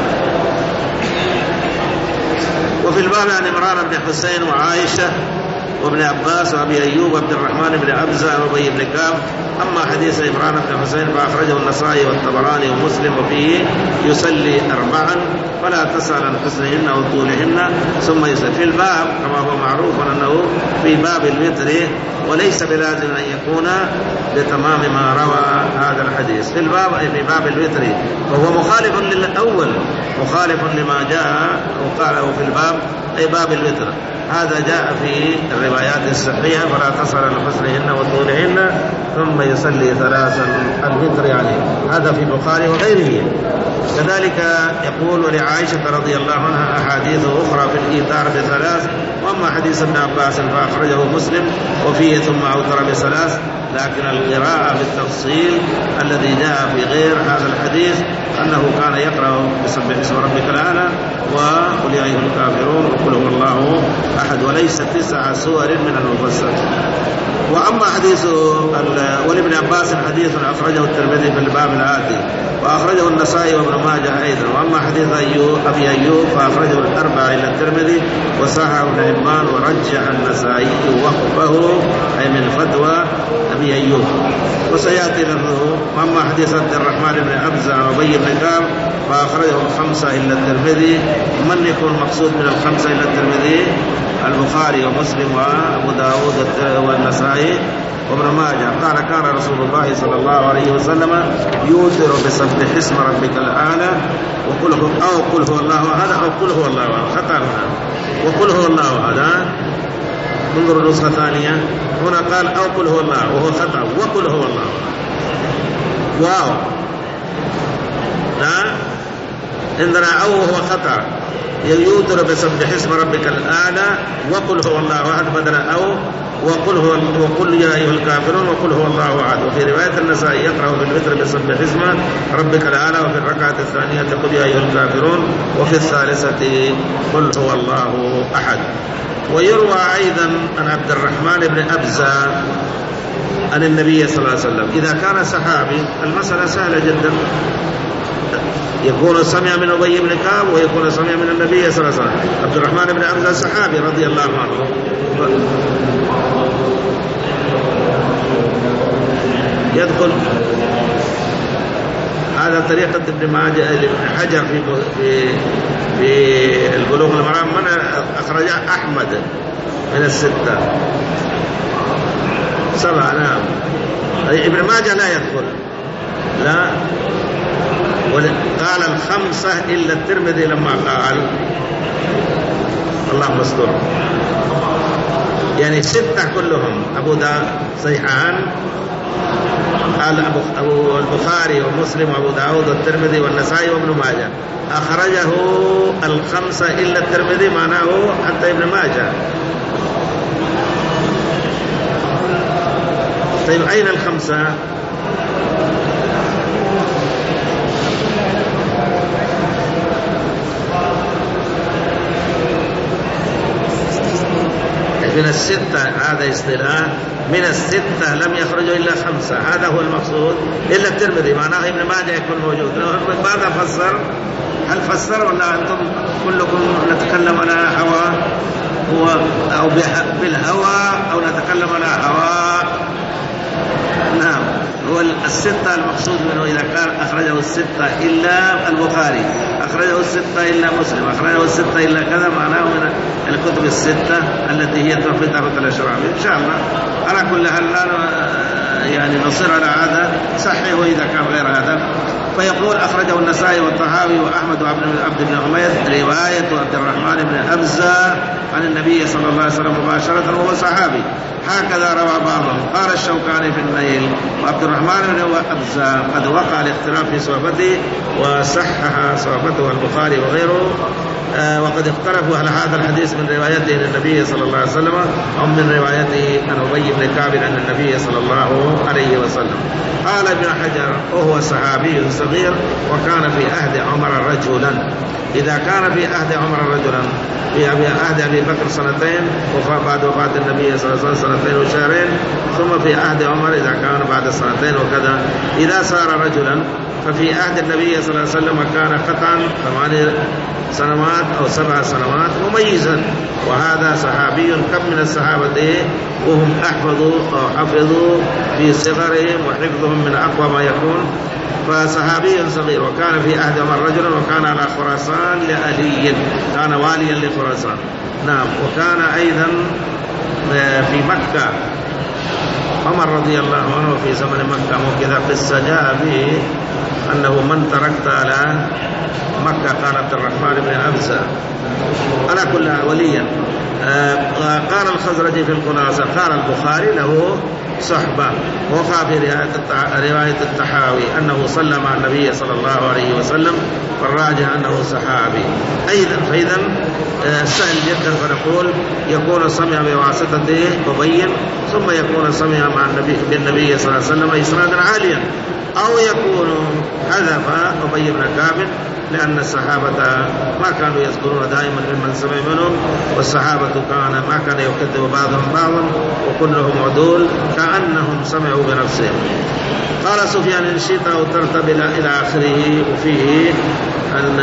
وفي الباب عن عمران بن حسين وعائشة وابن عباس وابي ايوب وعبد الرحمن بن ابزة وابي بن كعب. اما حديث عمران بن حسين فاخرجه النسائي والطبراني ومسلم، وفيه يصلي اربعا فلا تسأل عن حسنهن وطولهن ثم يصلي. في الباب كما هو معروف انه في باب الوتر، وليس بلازم ان يكون لتمام ما روى هذا الحديث. في الباب اي في باب الوتر، وهو مخالف للاول، مخالف لما جاء وقاله في الباب اي باب الوتر. هذا جاء في الروايات الصحيحة فلا تسأل عن حسنهن وطولهن ثم يصلي ثلاثا الوتر، يعني هذا في البخاري وغيره. كذلك يقول ولعائشة رضي الله عنها أحاديث أخرى في الإيثار بثلاث. وأما حديث ابن عباس فأخرجه مسلم وفيه ثم أوتر بثلاث، لكن القراءة بالتفصيل الذي جاء في غير هذا الحديث أنه كان يقرأ بسبح اسم ربك الأعلى وقل يا أيها الكافرون وقل هو الله أحد، وليس تسع سور من المفصل. وأما حديث ولابن عباس حديث أخرجه الترمذي في الباب الآتي، وأخرجه النسائي وابن ماجه أيضا. وأما حديث أيوب أبي أيوب فأخرجه الأربعة إلى الترمذي وصححه ابن حبان ورجح النسائي وقفه أي من فتوى أبي أيوب. وسيأتي لفظه. وأما حديث عبد الرحمن بن أبزة وأبي بن كعب فأخرجه الخمسة إلى الترمذي. من يكون مقصود من الخمسة إلى الترمذي؟ البخاري ومسلم وأبو داود والنسائي وابن ماجه. قال كان رسول الله صلى الله عليه وسلم يوتر بسبح اسم ربك الأعلى وقل هو أو قل هو الله أحد أو قل هو الله أحد. خطأ هنا وقل هو الله أحد. انظروا النسخة ثانية هنا قال أو قل هو الله وهو خطأ، وقل هو الله. واو لا عندنا أو وهو خطأ. يوتر بسبح اسم ربك الأعلى وقل هو الله أحد بدل أو وقل هو وقل يا أيها الكافرون وقل هو الله أحد. وفي رواية النسائي يقرأ في الوتر بسبح اسم ربك الأعلى، وفي الركعة الثانية قل يا أيها الكافرون، وفي الثالثة قل هو الله أحد. ويروى أيضا عن عبد الرحمن بن أبزة عن النبي صلى الله عليه وسلم إذا كان صحابي المسألة سهلة جدا، يكون سمع من أبي بن كعب ويكون سمع من النبي صلى الله عليه وسلم. عبد الرحمن بن أبزة صحابي رضي الله عنه، يدخل. هذا طريقة ابن ماجه ابن حجر في في في البلوغ المرام. من أخرجه؟ أحمد من الستة سبعة. نعم. ابن ماجه لا يدخل، لا. قال الخمسة إلا الترمذي لما قال اللهم استر، يعني ستة كلهم أبو دا صحيحان، قال أبو البخاري ومسلم وأبو داود والترمذي والنسائي وابن ماجه أخرجه الخمسة إلا الترمذي، معناه حتى ابن ماجه. طيب أين الخمسة؟ من الستة، هذا اصطلاح، من الستة لم يخرجوا إلا خمسة، هذا هو المقصود. إلا الترمذي معناه ابن ماجه يكون موجود. ماذا فسر؟ هل فسر ولا أنتم كلكم نتكلم على هوى هو أو بالهوى أو نتكلم على هوى؟ نعم، هو الستة المقصود منه إذا كان أخرجه الستة إلا البخاري، أخرجه الستة إلا مسلم، أخرجه الستة إلا كذا، معناه من الكتب الستة التي هي تحفة الأشراف. إن شاء الله على كل حال يعني نصير على هذا صحيح إذا كان غير هذا. فيقول أخرجه النسائي والطحاوي وأحمد وعبد بن حميد رواية عبد الرحمن بن أبزة عن النبي صلى الله عليه وسلم مباشرة وهو صحابي، هكذا روى بعضهم. قال الشوكاني في النيل وعبد الرحمن بن أبزة قد وقع الاختلاف في صحبته وصحح صحبته البخاري وغيره، آه وقد اختلفوا على هذا الحديث من روايته للنبي صلى الله عليه وسلم أو من روايته عن أبي بن كعب عن النبي صلى الله عليه وسلم. قال ابن حجر وهو صحابي صغير وكان في عهد عمر رجلا. إذا كان في عهد عمر رجلا، في عهد أبي بكر سنتين وبعد وفاة النبي صلى الله عليه وسلم سنتين وشهرين، ثم في عهد عمر إذا كان بعد سنتين وكذا. إذا صار رجلا ففي عهد النبي صلى الله عليه وسلم كان قطعا ثمان سنوات أو سبع سنوات مميزا، وهذا صحابي. كم من الصحابة وهم أحفظوا أو حفظوا في صغرهم وحفظهم من أقوى ما يكون، فصحابي صغير. وكان في عهد عمر رجلا وكان على خراسان لعلي، كان واليا لخراسان. نعم. وكان أيضا في مكة عمر رضي الله عنه في زمن مكة، وكذا قصة جاء به أنه من تركت على مكة قال عبد الرحمن بن أبزة على كل وليا. آه قال الخزرجي في الخلاصة قال البخاري له صحبة. وقع في رواية الطحاوي أنه صلى مع النبي صلى الله عليه وسلم، والراجح أنه صحابي أيضا. فإذا آه سهل جدا، فنقول يكون سمع بواسطته مبين، ثم يكون سمع مع النبي بالنبي صلى الله عليه وسلم إسنادا عاليا، أو يكون حذف أبي بن كعب، لأن الصحابة ما كانوا يذكرون دائما ممن سمع منهم، والصحابة كان ما كان يكذب بعضهم بعضا وكلهم عدول كأنهم سمعوا بنفسهم. قال سفيان إن شئت أو ترتب إلى آخره. وفيه أن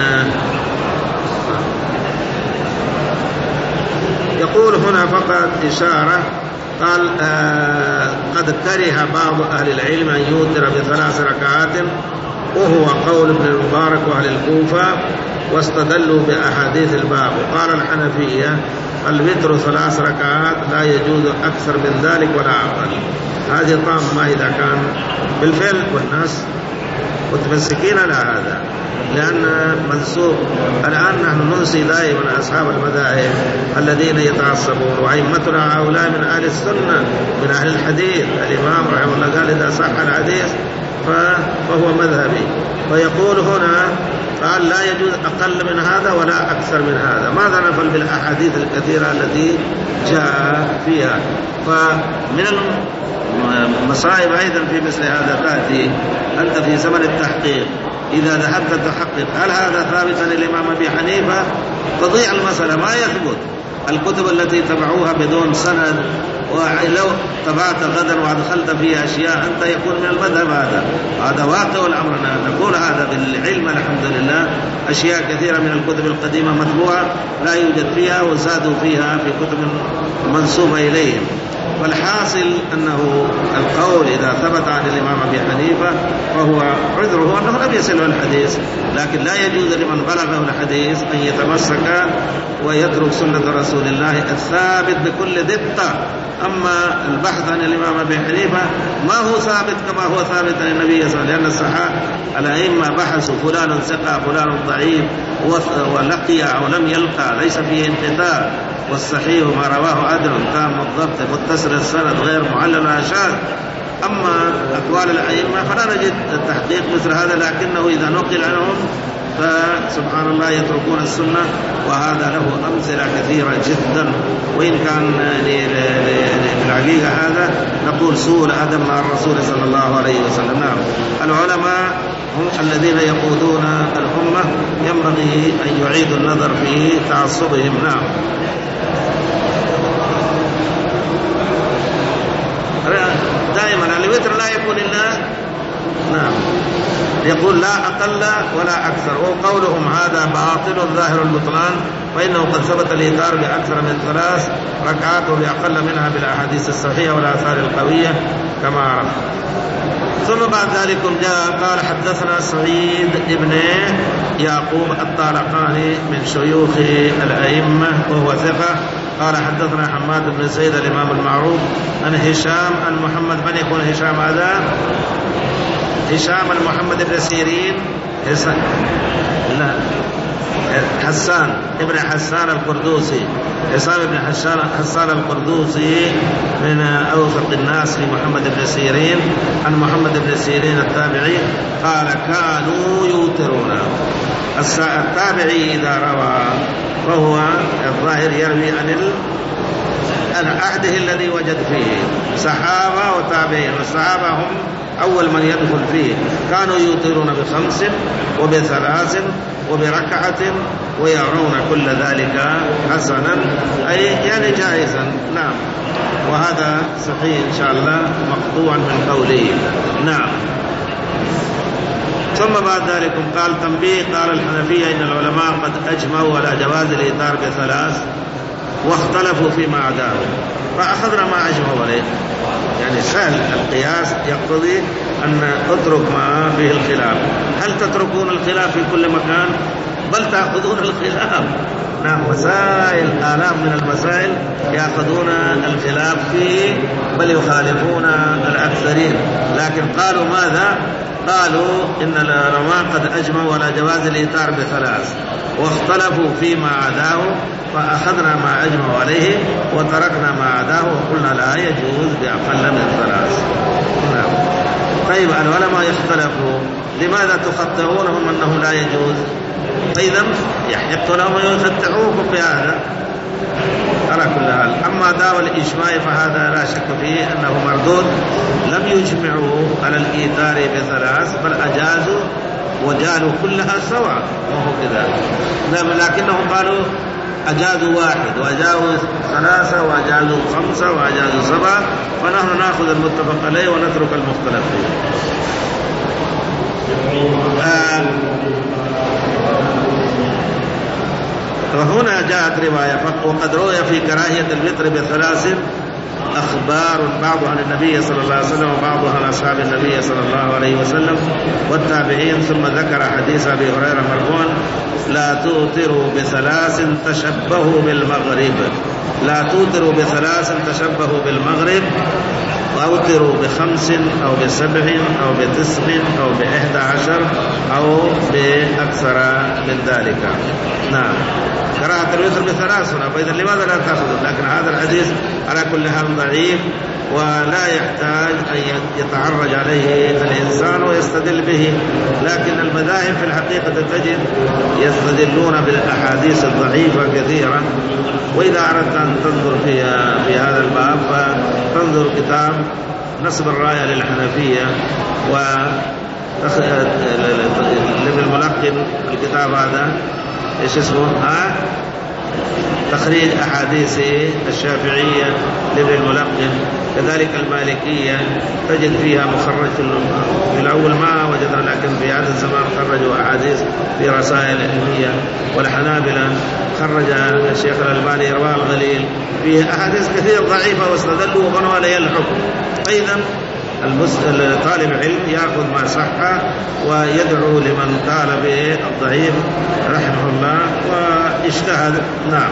يقول هنا فقط إشارة، قال آه قد كره بعض أهل العلم أن يوتر بثلاث ركعات، وهو قول ابن المبارك وأهل الكوفة، واستدلوا بأحاديث الباب. وقال الحنفية الوتر ثلاث ركعات لا يجوز أكثر من ذلك ولا أقل. هذه طعم ما إذا كان بالفعل والناس متمسكين على هذا، لأن منسوب. الآن نحن ننسي دائما أصحاب المذاهب الذين يتعصبون، وأئمتنا هؤلاء من أهل السنة من أهل الحديث. الإمام رحمه الله قال إذا صح الحديث فهو مذهبي. فيقول هنا قال لا يجوز أقل من هذا ولا أكثر من هذا. ماذا نفعل بالأحاديث الكثيرة التي جاء فيها؟ فمن المصائب أيضا في مثل هذا تأتي أنت في زمن التحقيق، إذا ذهبت تحقق هل هذا ثابتا للإمام أبي حنيفة، تضيع المسألة، ما يثبت. الكتب التي تبعوها بدون سند، ولو تبعت غدا وأدخلت فيها أشياء أنت يكون من المذهب. هذا هذا واقع الأمر. نقول هذا بالعلم الحمد لله. أشياء كثيرة من الكتب القديمة مطبوعة لا يوجد فيها، وزادوا فيها في كتب منسوبة إليهم. فالحاصل أنه القول إذا ثبت عن الإمام أبي حنيفة فهو عذره أنه لم يصله الحديث، لكن لا يجوز لمن بلغه الحديث أن يتمسك ويترك سنة رسول الله الثابت بكل دقة. أما البحث عن الإمام أبي حنيفة ما هو ثابت كما هو ثابت عن النبي صلى الله عليه وسلم، لأن الصحابة الأئمة بحثوا فلان ثقة فلان ضعيف ولقي أو لم يلقى، ليس فيه انقطاع، والصحيح ما رواه عدل تام الضبط متصل السند غير معلل ولا شاذ. أما أقوال الأئمة فلا نجد التحقيق مثل هذا، لكنه إذا نقل عنهم فسبحان الله يتركون السنة، وهذا له أمثلة كثيرة جدا. وإن كان في الحقيقة هذا نقول سوء الأدب مع الرسول صلى الله عليه وسلم. نعم، العلماء هم الذين يقودون الأمة، ينبغي أن يعيدوا النظر في تعصبهم. نعم، دائما الوتر لا يكون إلا نعم يقول لا أقل ولا أكثر، وقولهم هذا باطل ظاهر البطلان، فإنه قد ثبت الإيثار بأكثر من ثلاث ركعات وبأقل منها بالأحاديث الصحيحة والآثار القوية كما عرف. ثم بعد ذلك جاء قال حدثنا سعيد بن يعقوب الطالقاني من شيوخ الأئمة وهو ثقة، قال حدثنا حماد بن زيد الإمام المعروف عن هشام عن محمد بن يكون هشام هذا هشام المحمد بن سيرين لا حسان ابن حسان القردوسي، حسام ابن حسان القردوسي من أوثق الناس في محمد بن سيرين عن محمد بن سيرين التابعي قال كانوا يوترون. التابعي إذا روى فهو الظاهر يروي عن عهده الذي وجد فيه صحابة وتابعين، والصحابة هم أول من يدخل فيه. كانوا يوترون بخمس وبثلاث وبركعة ويرون كل ذلك حسنا أي يعني جائزا. نعم، وهذا صحيح إن شاء الله مقطوعا من قوله. نعم. ثم بعد ذلك قال تنبيه، قال الحنفية إن العلماء قد أجمعوا على جواز الإيثار بثلاث واختلفوا فيما عداه، فأخذنا ما أجمعوا عليه. يعني سهل القياس يقتضي أن اترك ما فيه الخلاف. هل تتركون الخلاف في كل مكان؟ بل تأخذون الخلاف. نعم، مسائل آلاف من المسائل يأخذون الخلاف فيه، بل يخالفون الأكثرين. لكن قالوا ماذا؟ قالوا إن العلماء قد أجمعوا على جواز الإيثار بثلاث واختلفوا فيما عداه، فأخذنا ما أجمعوا عليه وتركنا ما عداه وقلنا لا يجوز بأقل من ثلاث. نعم. طيب العلماء يختلفوا، لماذا تخطئونهم أنه لا يجوز؟ إذا يحق لهم يفتحوكم بهذا على كل حال. أما دعوى الإجماع فهذا لا شك فيه أنه مردود. لم يجمعوا على الإيثار بثلاث بل أجازوا وجعلوا كلها سواء، وهو كذا. لكنهم قالوا أجازوا واحد وأجازوا ثلاثة وأجازوا خمسة وأجازوا سبعة، فنحن نأخذ المتفق عليه ونترك المختلف فيه. آه وهنا جاءت رواية وقد روي في كراهية الوتر بثلاث أخبار، بعضها عن النبي صلى الله عليه وسلم وبعضها عن أصحاب النبي صلى الله عليه وسلم والتابعين. ثم ذكر حديث أبي هريرة مرفوعا لا توتروا بثلاث تشبهوا بالمغرب، لا توتروا بثلاث تشبهوا بالمغرب، وأوتروا بخمس أو بسبع أو بتسع أو بإحدى عشر أو بأكثر من ذلك. نعم، كراهة الوتر بثلاث هنا، فإذا لماذا لا تأخذه؟ لكن هذا الحديث على كل حال ضعيف ولا يحتاج أن يتعرج عليه الإنسان ويستدل به. لكن المذاهب في الحقيقة تجد يستدلون بالأحاديث الضعيفة كثيرا. وإذا أردت أن تنظر في في هذا الباب فتنظر كتاب نصب الراية للحنفية و لابن الملقن، الكتاب هذا ايش اسمه؟ ها تخريج أحاديث الشافعية لابن الملقن، كذلك المالكية تجد فيها مخرج في الأول ما وجدنا، لكن في هذا الزمان خرجوا أحاديث في رسائل علمية. والحنابلة خرج الشيخ الألباني إرواء الغليل فيه أحاديث كثير ضعيفة واستدلوا وبنوا عليها الحكم. فإذا طالب علم يأخذ ما صح ويدعو لمن قال به الضعيف رحمه الله واجتهد. نعم.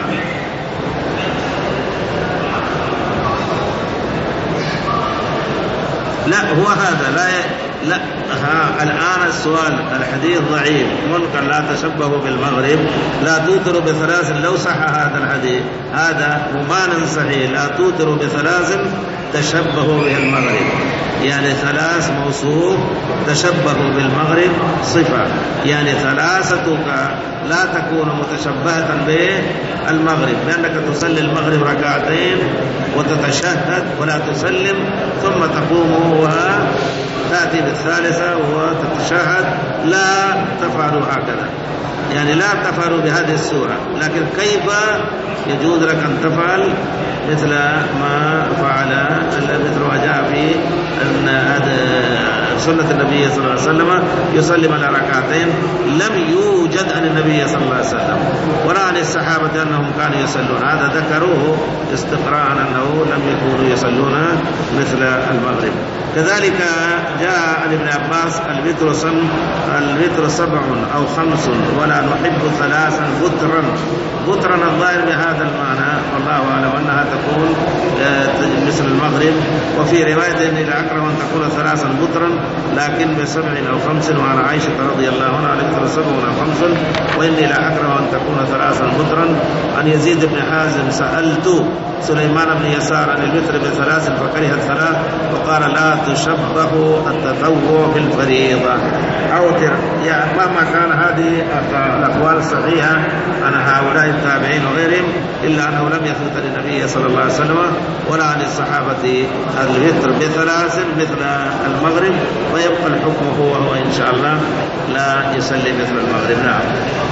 لا هو هذا لا ي... لا ها الآن السؤال الحديث ضعيف منكر لا تشبهوا بالمغرب لا توتروا بثلاث، لو صح هذا الحديث هذا وما صحيح لا توتروا بثلاث تشبهوا بالمغرب، يعني ثلاث موصوف تشبهوا بالمغرب صفة، يعني ثلاثتك لا تكون متشبهة بالمغرب، لأنك تصلي المغرب ركعتين وتتشهد ولا تسلم ثم تقوم وتأتي بالثالثة وتتشهد، لا تفعلوا هكذا، يعني لا تفعلوا بهذه السورة. لكن كيف يجوز لك أن تفعل مثل ما فعل مثل ما جاء في سنة النبي صلى الله عليه وسلم يسلم على ركعتين، لم يوجد عن النبي صلى الله عليه وسلم ولا عن الصحابة أنهم كانوا يصلون، هذا ذكروه استقراء أنه لم يكونوا يصلون مثل المغرب. كذلك جاء عن ابن عباس الوتر سن الوتر سبع أو خمس ولا نحب ثلاثا بترا، بترا الظاهر بهذا المعنى والله أعلم أنها تكون مثل المغرب، وفي رواية إني لأكره أن تكون ثلاثا بترا لكن بسبع أو خمس، وعن عائشة رضي الله عنها الوتر سبع أو خمس وإني لأكره أن تكون ثلاثا بترا. عن يزيد بن حازم سألت سليمان بن يسار عن الوتر بثلاث فكره الثلاث وقال لا تشبه التطوع بالفريضة. أوتر يعني مهما كان هذه الأقوال صحيحة عن هؤلاء التابعين وغيرهم إلا أنه لم يثبت للنبي صلى الله عليه وسلم ولا عن الصحابة الوتر بثلاث مثل المغرب، ويبقى الحكم هو هو إن شاء الله لا يصلي مثل المغرب. نعم.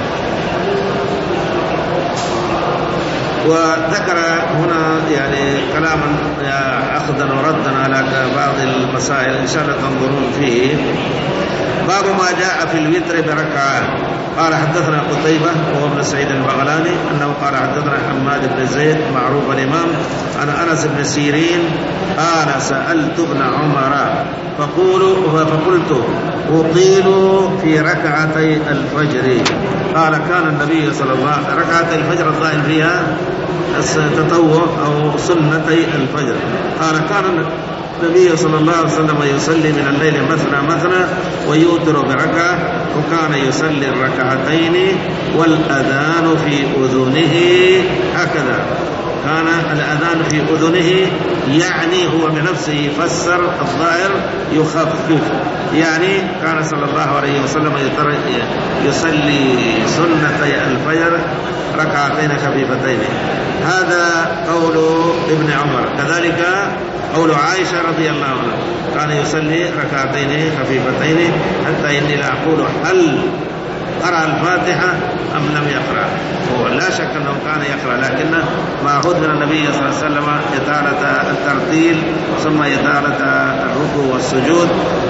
وذكر هنا يعني كلاما أخذا وردا على بعض المسائل إن شاء الله تنظرون فيه. باب ما جاء في الوتر بركعة. قال حدثنا قتيبة وهو ابن سعيد البغلاني أنه قال حدثنا حماد بن زيد معروف الإمام عن أنس بن سيرين قال سألت ابن عمر فقولوا فقلت أطيل في ركعتي الفجر، قال كان النبي صلى الله عليه وسلم ركعتي الفجر الظاهر فيها التطوع أو سنتي الفجر، قال كان النبي صلى الله عليه وسلم يصلي من الليل مثنى مثنى ويوتر بركعة، وكان يصلي الركعتين والأذان في أذنه هكذا. كان الأذان في أذنه يعني هو بنفسه فسر الظاهر يخفف، يعني كان صلى الله عليه وسلم يصلي سنتي الفجر ركعتين خفيفتين. هذا قول ابن عمر. كذلك قول عائشة رضي الله عنها كان يصلي ركعتين خفيفتين، حتى إني لا أقول هل قرأ الفاتحة أم لم يقرأ، هو لا شك أنه كان يقرأ، لكن ما أخذ من النبي صلى الله عليه وسلم إطالة الترتيل ثم إطالة الركوع والسجود،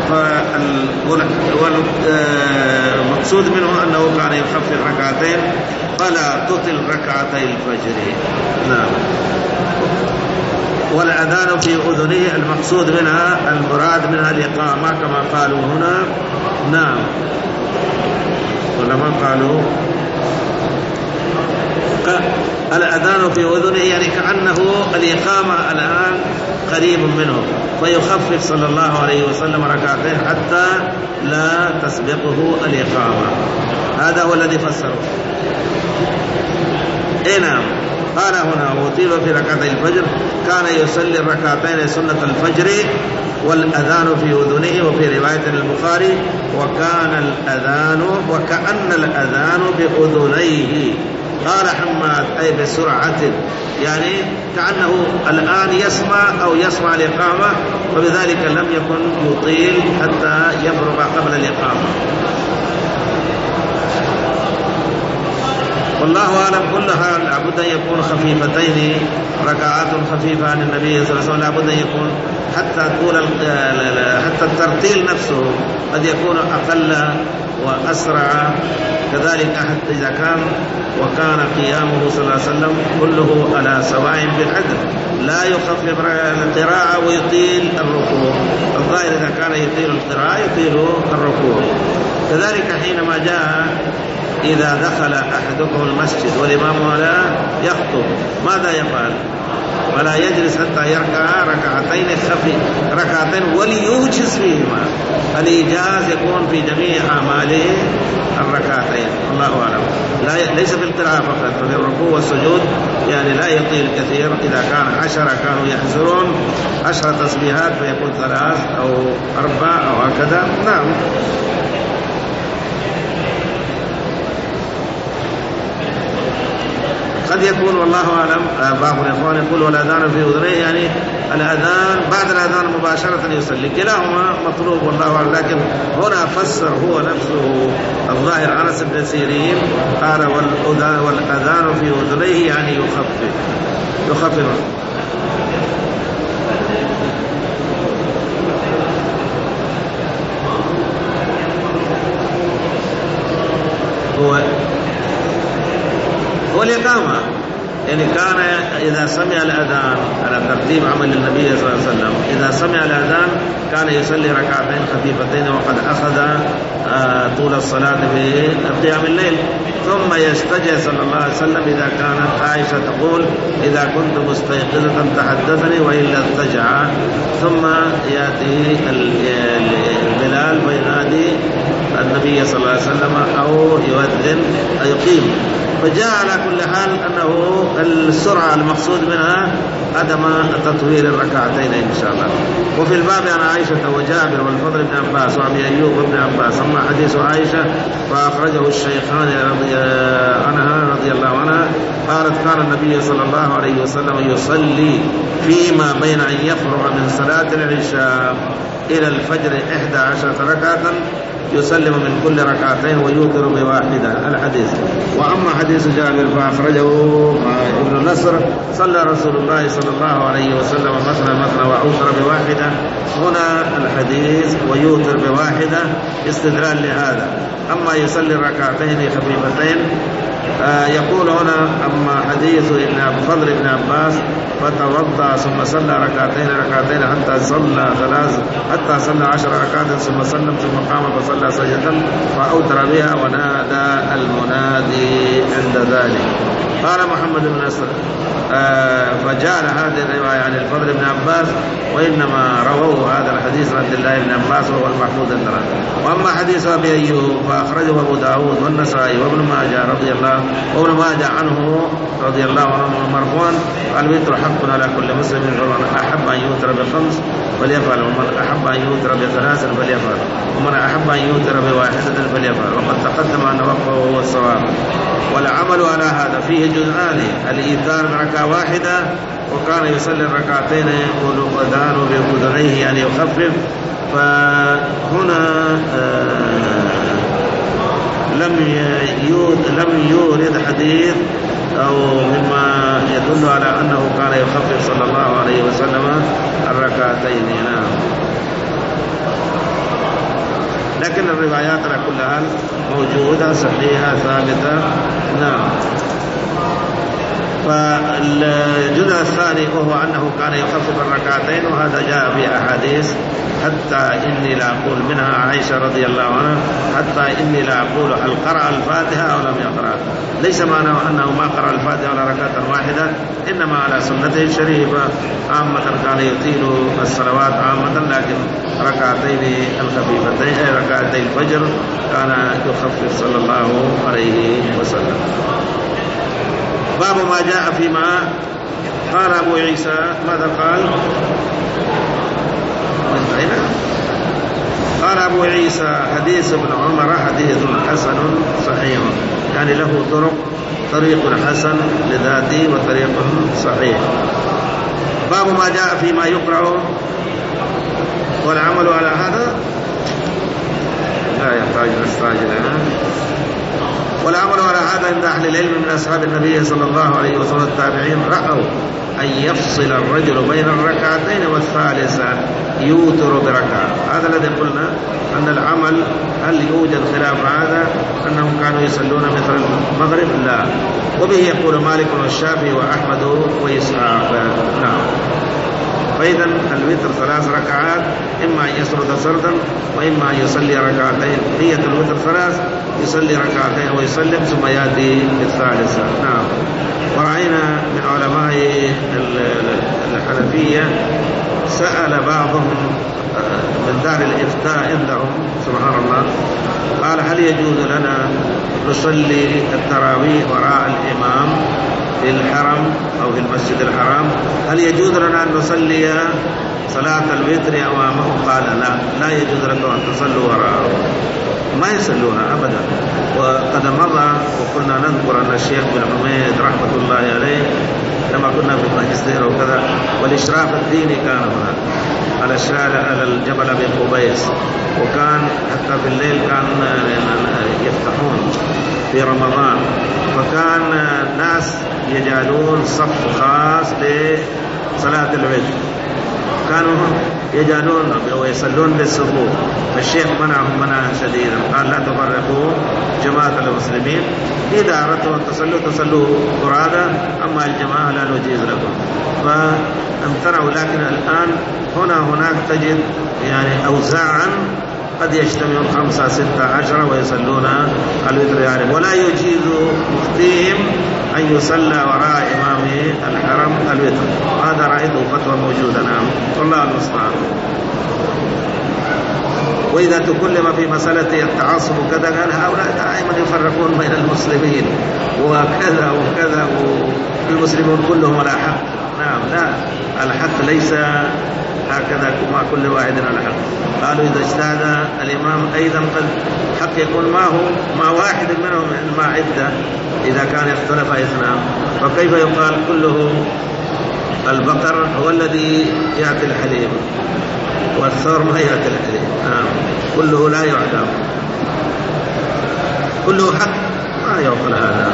والمقصود منه أنه كان يخفف ركعتين فلا تطل ركعتي الفجر. نعم. والأذان في أذنه المقصود منها المراد منها الإقامة كما قالوا هنا. نعم. ولما قالوا الأذان في أذنه يعني كأنه الإقامة الآن قريب منه، فيخفف صلى الله عليه وسلم ركعتين حتى لا تسبقه الإقامة. هذا هو الذي فسره. إيه نعم. قال هنا وطيل في ركعتي الفجر كان يصلي الركعتين سنة الفجر والأذان في أذنه، وفي رواية البخاري وكان الأذان وكأن الأذان بأذنيه. قال حماد أي بسرعة، يعني كأنه الآن يسمع أو يسمع الإقامة، وبذلك لم يكن يطيل حتى يفرغ قبل الإقامة. والله أعلم. كلها لابد أن يكون خفيفتين، ركعات خفيفة عن النبي صلى الله عليه وسلم، لابد أن يكون حتى طول حتى الترتيل نفسه قد يكون أقل وأسرع. كذلك حتى إذا كان وكان قيامه صلى الله عليه وسلم كله على سواء بالعدل، لا يخفف القراءة ويطيل الركوع. الظاهر إذا كان يطيل القراءة يطيل الركوع. كذلك حينما جاء إذا دخل أحدكم المسجد والإمام لا يخطب ماذا يفعل؟ ولا يجلس حتى يركع ركعتين خفي ركعتين وليوجز فيهما. الإيجاز يكون في جميع أعماله الركعتين، الله أعلم. لا ليس في القراءة فقط، في الركوع والسجود يعني لا يطيل كثير. إذا كان عشرة كانوا يحزرون عشرة تسبيحات فيكون ثلاث أو أربع أو هكذا. نعم. قد يكون والله أعلم بعض الإخوان يقول والأذان في أذنيه، يعني الأذان بعد الأذان مباشرة يصلي، كلاهما مطلوب والله أعلم. لكن هنا فسر هو نفسه الظاهر أنس بن سيرين قال والأذان في أذنيه يعني يخفف يخفف هو والإقامة. يعني كان إذا سمع الأذان على ترتيب عمل النبي صلى الله عليه وسلم، إذا سمع الأذان كان يصلي ركعتين خفيفتين وقد أخذ طول الصلاة بقيام الليل، ثم يستجع صلى الله عليه وسلم. إذا كانت عائشة تقول إذا كنت مستيقظة تحدثني وإلا اضطجع، ثم يأتي البلال وينادي النبي صلى الله عليه وسلم أو يؤذن يقيم. فجاء على كل حال أنه السرعة المقصود منها عدم تطويل الركعتين إن شاء الله. وفي الباب عن عائشة وجابر والفضل بن عباس وأبي أيوب بن عباس. أما حديث عائشة فأخرجه الشيخان رضي عنها رضي الله عنها قالت كان النبي صلى الله عليه وسلم يصلي فيما بين أن يفرغ من صلاة العشاء إلى الفجر إحدى عشرة ركعة يسلم من كل ركعتين ويوتر بواحدة الحديث. وأما حديث جابر فأخرجه ابن نصر صلى رسول الله صلى الله عليه وسلم مثنى مثنى وأوتر بواحدة. هنا الحديث ويوتر بواحدة استدلال لهذا. أما يصلي ركعتين خفيفتين آه يقول هنا أما حديث ابن فضل بن عباس فتوضأ ثم صلى ركعتين ركعتين حتى صلى ثلاث حتى صلى عشر ركعات ثم سلم ثم قام فصلى سجدة فأوتر بها ونادى المنادي عند ذلك. قال محمد بن نصر آه فجعل هذه الرواية عن الفضل بن عباس وإنما رووا هذا الحديث عن عبد الله بن عباس وهو المحمود الدران. وأما حديث أبي أيوب فأخرجه أبو داود والنسائي وابن ماجه رضي الله وابن ماجه عنه رضي الله عنه مرفوعا الوتر حق على كل مسلم فمن أحب أن يوتر بخمس فليفعل ومن أحب أن يوتر بثلاث فليفعل ومن أحب أن يوتر بواحدة فليفعل. وقد تقدم أن وقفه هو الصواب. والعمل على هذا فيه جزءان: الإيثار بركعة واحدة وكان يصلي الركعتين والأذان بأذنيه يعني يخفف. فهنا آه لم لم يورد حديث أو مما يدل على أنه كان يخفف صلى الله عليه وسلم الركعتين. نعم. لكن الروايات على كل حال موجودة صحيحة ثابتة. نعم. فالجزء الثاني وهو أنه كان يخفف الركعتين، وهذا جاء في أحاديث حتى إني لا أقول منها عائشة رضي الله عنها حتى إني لا أقول هل قرأ الفاتحة أو لم يقرأ. ليس معناه أنه ما قرأ الفاتحة ولا ركعة واحدة، إنما على سنته الشريفة عامة كان يطيل الصلوات عامة، لكن ركعتين الخفيفتين ركعتي الفجر كان يخفف صلى الله عليه وسلم. باب ما جاء فيما قال أبو عيسى. ماذا قال؟ قال أبو عيسى حديث ابن عمر حديث حسن صحيح، يعني له طرق، طريق حسن لذاته وطريق صحيح. باب ما جاء فيما يقرأ والعمل على هذا لا يحتاج نستعجل. والعمل على هذا عند أهل العلم من أصحاب النبي صلى الله عليه وسلم التابعين رأوا أن يفصل الرجل بين الركعتين والثالثة يوتر بركعة. هذا الذي قلنا أن العمل هل يوجد خلاف هذا أنهم كانوا يصلون مثل المغرب؟ لا. وبه يقول مالك والشافعي وأحمد وإسحاق. نعم. فإذا الوتر ثلاث ركعات، إما أن يسرد سردا وإما أن يصلي ركعتين. نية الوتر ثلاث، يصلي ركعتين ويسلم ثم يأتي بالثالثة. نعم. ورأينا من علماء الحنفية سأل بعضهم من دار الإفتاء عندهم سبحان الله، قال هل يجوز لنا نصلي التراويح وراء الإمام في الحرم أو في المسجد الحرام؟ هل يجوز لنا أن نصلي صلاة الوتر أمامه؟ قال لا، لا يجوز لكم أن تصلوا وراءه. ما يصلونها أبدا. وقد مضى وكنا نذكر أن الشيخ بن حميد رحمة الله عليه لما كنا في الماجستير وكذا، والإشراف الديني كان هناك على الشارع على الجبل بن قبيس، وكان حتى في الليل كان يفتحون في رمضان، فكان ناس يجعلون صف خاص لصلاة الوتر، كانوا يجعلون ويصلون بالصفوف. الشيخ منعهم منعا شديدا، قال لا تفرقوا جماعة المسلمين، إذا أردتم أن تصلوا تصلوا فرادى، أما الجماعة لا نجيز لكم. فامتنعوا. لكن الآن هنا هناك تجد يعني أوزاعا قد يجتمعون خمسة ستة عشر ويصلون الوتر يعني، ولا يجيز مفتيهم أن يصلى وراء إمام الحرم الوتر. هذا رأيته فتوى موجودة. نعم. والله المستعان. وإذا تكلم في مسألة التعصب وكذا قال هؤلاء دائما يفرقون بين المسلمين وكذا وكذا والمسلمون كلهم على حق. نعم. لا، الحق ليس هكذا مع كل واحد على حق. قالوا إذا اجتهد الإمام أيضا قد حق يكون ما هو ما واحد منهم ما عدة إذا كان اختلف اثنان، فكيف يقال كله البقر هو الذي يأتي الحليب والثور ما يأتي الحليب؟ آه. كله لا يعلم، كله حق، ما يعقل هذا.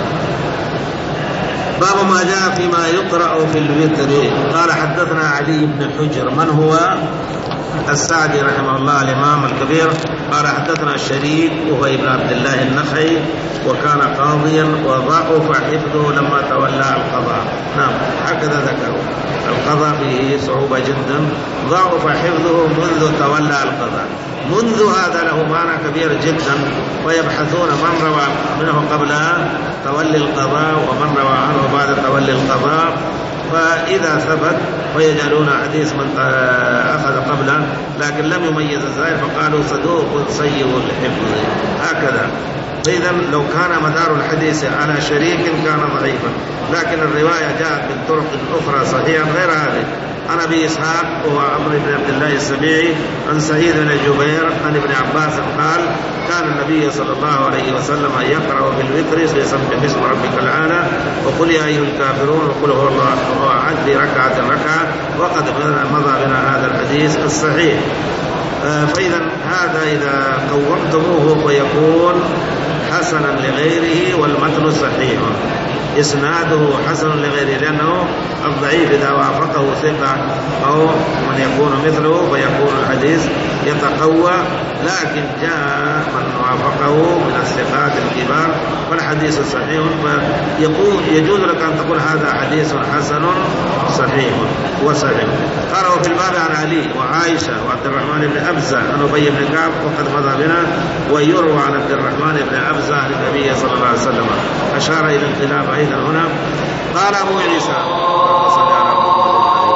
باب ما جاء فيما يقرأ في الوتر. قال حدثنا علي بن حجر من هو السعدي رحمه الله الإمام الكبير، قال حدثنا الشريك وهو ابن عبد الله النخعي وكان قاضيا وضعف حفظه لما تولى القضاء. نعم. هكذا ذكروا القضاء فيه صعوبة جدا، ضعف حفظه منذ تولى القضاء. منذ هذا له معنى كبير جدا، ويبحثون من روى منه قبل تولي القضاء ومن روى عنه بعد تولي القضاء، فإذا ثبت ويجعلون حديث من أخذ قبله لكن لم يميز الزائر فقالوا صدوق سيء الحفظ. هكذا. فإذا لو كان مدار الحديث على شريك كان ضعيفا، لكن الرواية جاءت من طرق أخرى صحيحة غير هذه. عن أبي إسحاق وهو عمرو بن عبد الله السبيعي عن سعيد بن جبير عن ابن عباس قال كان النبي صلى الله عليه وسلم يقرأ في الوتر يسبح باسم ربك الأعلى وقل يا أيها الكافرون وقل هو الله أحد في ركعة ركعة، وقد مضى بنا هذا الحديث الصحيح. فإذا هذا إذا قومتموه فيكون حسنا لغيره والمتن صحيح، إسناده حسن لغيره، لأنه الضعيف إذا وافقه ثقة أو من يكون مثله فيكون الحديث يتقوى، لكن جاء من وافقه من الثقات الكبار فالحديث صحيح، فيقول يجوز لك أن تقول هذا حديث حسن صحيح وصحيح. قالوا في الباب عن علي وعائشة وعبد الرحمن بن أبزة عن أبي بن كعب وقد مضى بنا، ويروى عن عبد الرحمن بن أبزة عن النبي صلى الله عليه وسلم، أشار إلى الخلاف أيضا هنا. قال أبو عيسى صلى الله عليه وسلم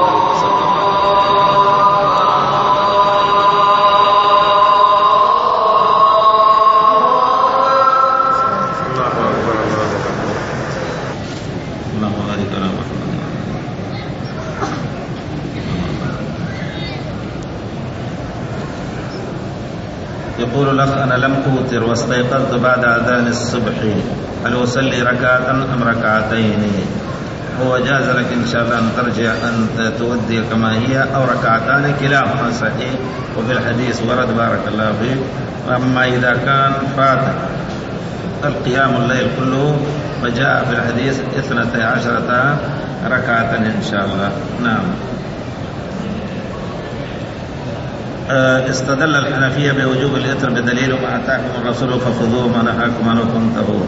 يقول الأخ أنا لم أوتر واستيقظت بعد أذان الصبح، هل أصلي ركعة أم ركعتين؟ هو جاز لك إن شاء الله أن ترجع أن تؤدي كما هي أو ركعتان، كلاهما صحيح وفي الحديث ورد بارك الله فيك. أما إذا كان فاتك القيام الليل كله، فجاء في الحديث اثنتي عشرة ركعة إن شاء الله. نعم. استدل الحنفية بوجوب الإتر بدليل ما أتاكم الرسول فخذوه ما نهاكم عنه فانتهوا.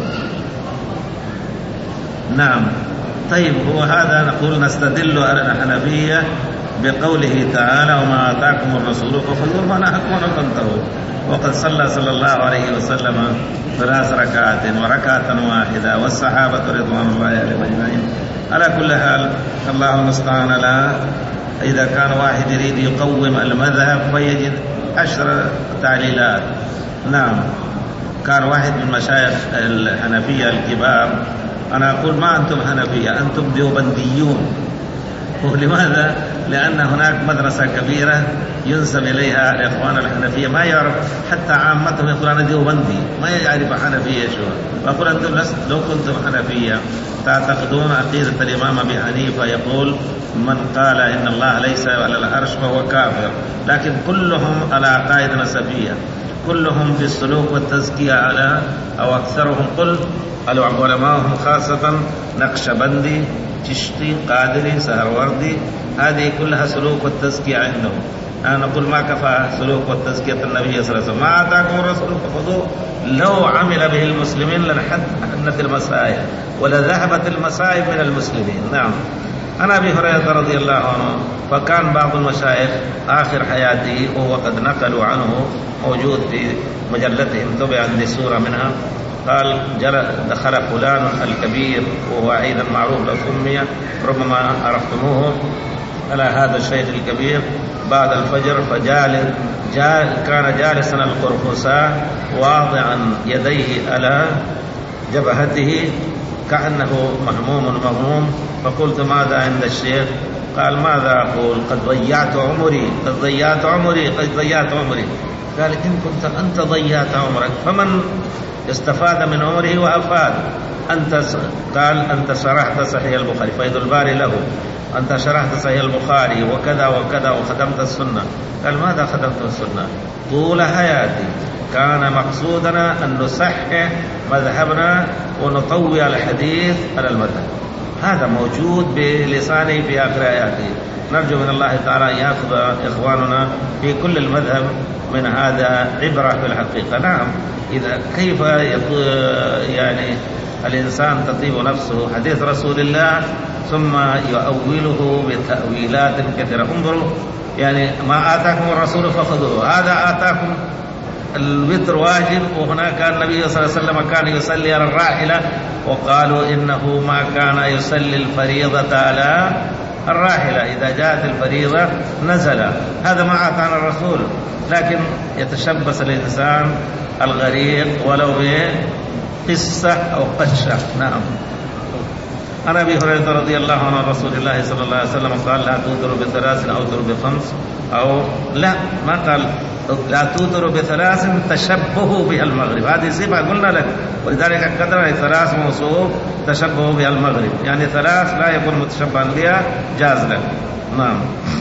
نعم. طيب، هو هذا نقول نستدل الحنفية بقوله تعالى وما آتاكم الرسول فخذوه ما نهاكم عنه فانتهوا، وقد صلى صلى الله عليه وسلم ثلاث ركعات وركعة واحدة والصحابة رضوان الله عليهم أجمعين. على كل حال الله المستعان. لا إذا كان واحد يريد يقوم المذهب فيجد عشر تعليلات. نعم. كان واحد من مشايخ الحنفية الكبار، أنا أقول ما أنتم حنفية، أنتم ديوبنديون. ولماذا؟ لأن هناك مدرسة كبيرة ينسب إليها الإخوان الحنفية، ما يعرف حتى عامتهم يقول أنا ديوبندي، ما يعرف حنفية شو. فأقول أنتم لو كنتم حنفية تعتقدون عقيدة الإمام أبي حنيفة يقول من قال إن الله ليس على العرش فهو كافر، لكن كلهم على عقائد نسبية، كلهم في السلوك والتزكية على أو أكثرهم قل علماءهم خاصة نقشبندي تشتي قادري سهروردي، هذه كلها سلوك والتزكية عندهم. أنا نقول ما كفى سلوك والتزكية النبي صلى الله عليه وسلم، ما آتاكم الرسول فخذوه، لو عمل به المسلمين لانحنت المصائب ولذهبت المصائب من المسلمين. نعم. عن أبي هريرة رضي الله عنه، فكان بعض المشايخ آخر حياته وقد نقلوا عنه موجود في مجلتهم، طبع عندي سورة منها، قال دخل فلان الكبير وهو أيضا معروف للأمية ربما عرفتموه على هذا الشيخ الكبير بعد الفجر، فجال جال كان جالسا القرفصاء واضعا يديه على جبهته كأنه مهموم مغموم، فقلت ماذا عند الشيخ؟ قال ماذا أقول؟ قد ضيعت عمري قد ضيعت عمري قد ضيعت عمري قال إن كنت أنت ضيعت عمرك فمن استفاد من عمره وأفاد؟ أنت قال أنت شرحت صحيح البخاري، فيض الباري له، أنت شرحت صحيح البخاري وكذا وكذا وخدمت السنة. قال ماذا خدمت السنة؟ طول حياتي كان مقصودنا أن نصحح مذهبنا ونطوي الحديث على المذهب، هذا موجود بلسانه في آخر آياته. نرجو من الله تعالى أن يأخذ إخواننا في كل المذهب من هذا عبرة في الحقيقة. نعم. إذا كيف يعني الإنسان تطيب نفسه حديث رسول الله ثم يؤوله بتأويلات كثيرة. انظروا يعني ما آتاكم الرسول فخذوه، هذا آتاكم الوتر واجب، وهناك النبي صلى الله عليه وسلم كان يصلي على الراحلة وقالوا إنه ما كان يصلي الفريضة على الراحلة، إذا جاءت الفريضة نزل. هذا ما آتانا الرسول، لكن يتشبث الإنسان الغريق ولو بقصة أو قشة. نعم. عن أبي هريرة رضي الله عنه عن رسول الله صلى الله عليه وسلم قال لا توتروا بثلاث أو توتروا بخمس، أو لا ما قال لا توتروا بثلاث تشبهوا بها المغرب، هذه صفة قلنا لك، ولذلك قدر ثلاث موصوف تشبهوا بها المغرب، يعني ثلاث لا يكون متشبها بها جاز لك. نعم.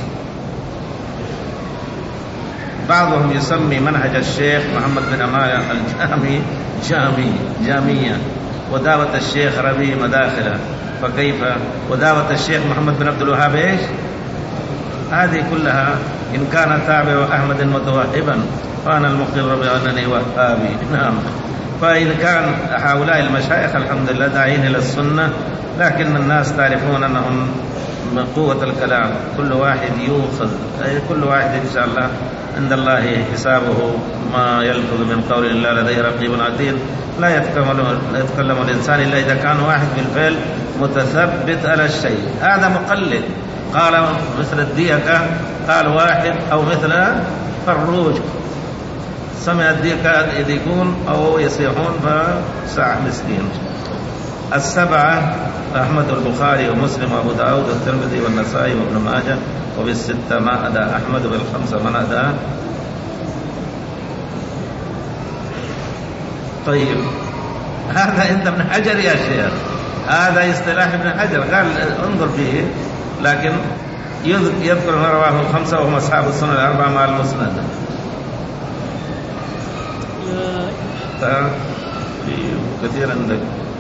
بعضهم يسمي منهج الشيخ محمد بن أماية الجامي جامي جامية، ودعوة الشيخ ربيع مداخلة، فكيف؟ ودعوة الشيخ محمد بن عبد الوهاب إيش؟ هذه كلها إن كان تابع أحمد متوهبا فأنا المقر بأنني وهابي. نعم. فإن كان هؤلاء المشايخ الحمد لله داعين إلى السنة، لكن الناس تعرفون أنهم من قوة الكلام كل واحد يؤخذ، كل واحد إن شاء الله عند الله حسابه، ما يلفظ من قول الله لديه رقيب عتيد. لا يتكلم, لا يتكلم الإنسان إلا إذا كان واحد بالفعل متثبت على الشيء، هذا مقلد. قال مثل الديكة قال واحد، أو مثل فروج سمع الديكة يديكون أو يصيحون فساع مسكين. السبعة أحمد البخاري ومسلم وأبو داود والترمذي والنسائي وابن ماجه، وبالستة ما أدى أحمد، وبالخمسة من أدى. طيب هذا عند ابن حجر يا شيخ، هذا اصطلاح ابن حجر قال انظر فيه، لكن يذكر ما رواه الخمسة وهم أصحاب السنن الأربعة مع المسند. ف... كثير عندك.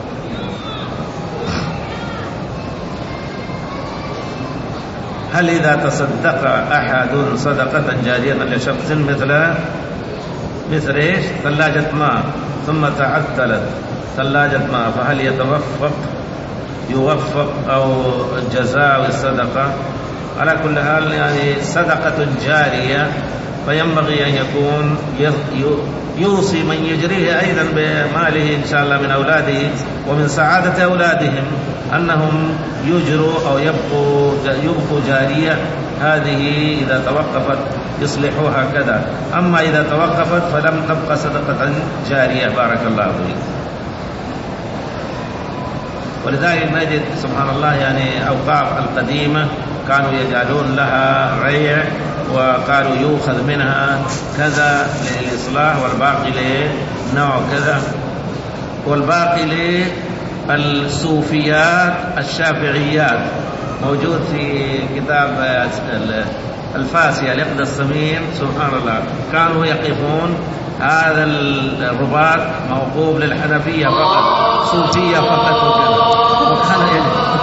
هل إذا تصدق أحد صدقة جارية لشخص مثل مثل إيش؟ ثلاجة ماء ثم تعطلت ثلاجة ماء، فهل يتوفق يوفق أو الجزاء والصدقة؟ على كل حال يعني صدقة جارية، فينبغي أن يكون يوصي من يجريه أيضا بماله إن شاء الله من أولاده ومن سعادة أولادهم أنهم يجروا أو يبقوا يبقوا جارية، هذه إذا توقفت يصلحوها كذا. أما إذا توقفت فلم تبقى صدقة جارية. بارك الله فيك. ولذلك نجد سبحان الله يعني أوقاف القديمة كانوا يجعلون لها ريع، وقالوا يؤخذ منها كذا للإصلاح والباقي لنوع كذا، والباقي للصوفيات الشافعيات. موجود في كتاب الفاسية لإقدى السمين. سبحان الله كانوا يقفون هذا الرباط موقوف للحنفية فقط، صوفية فقط وكذا، وكان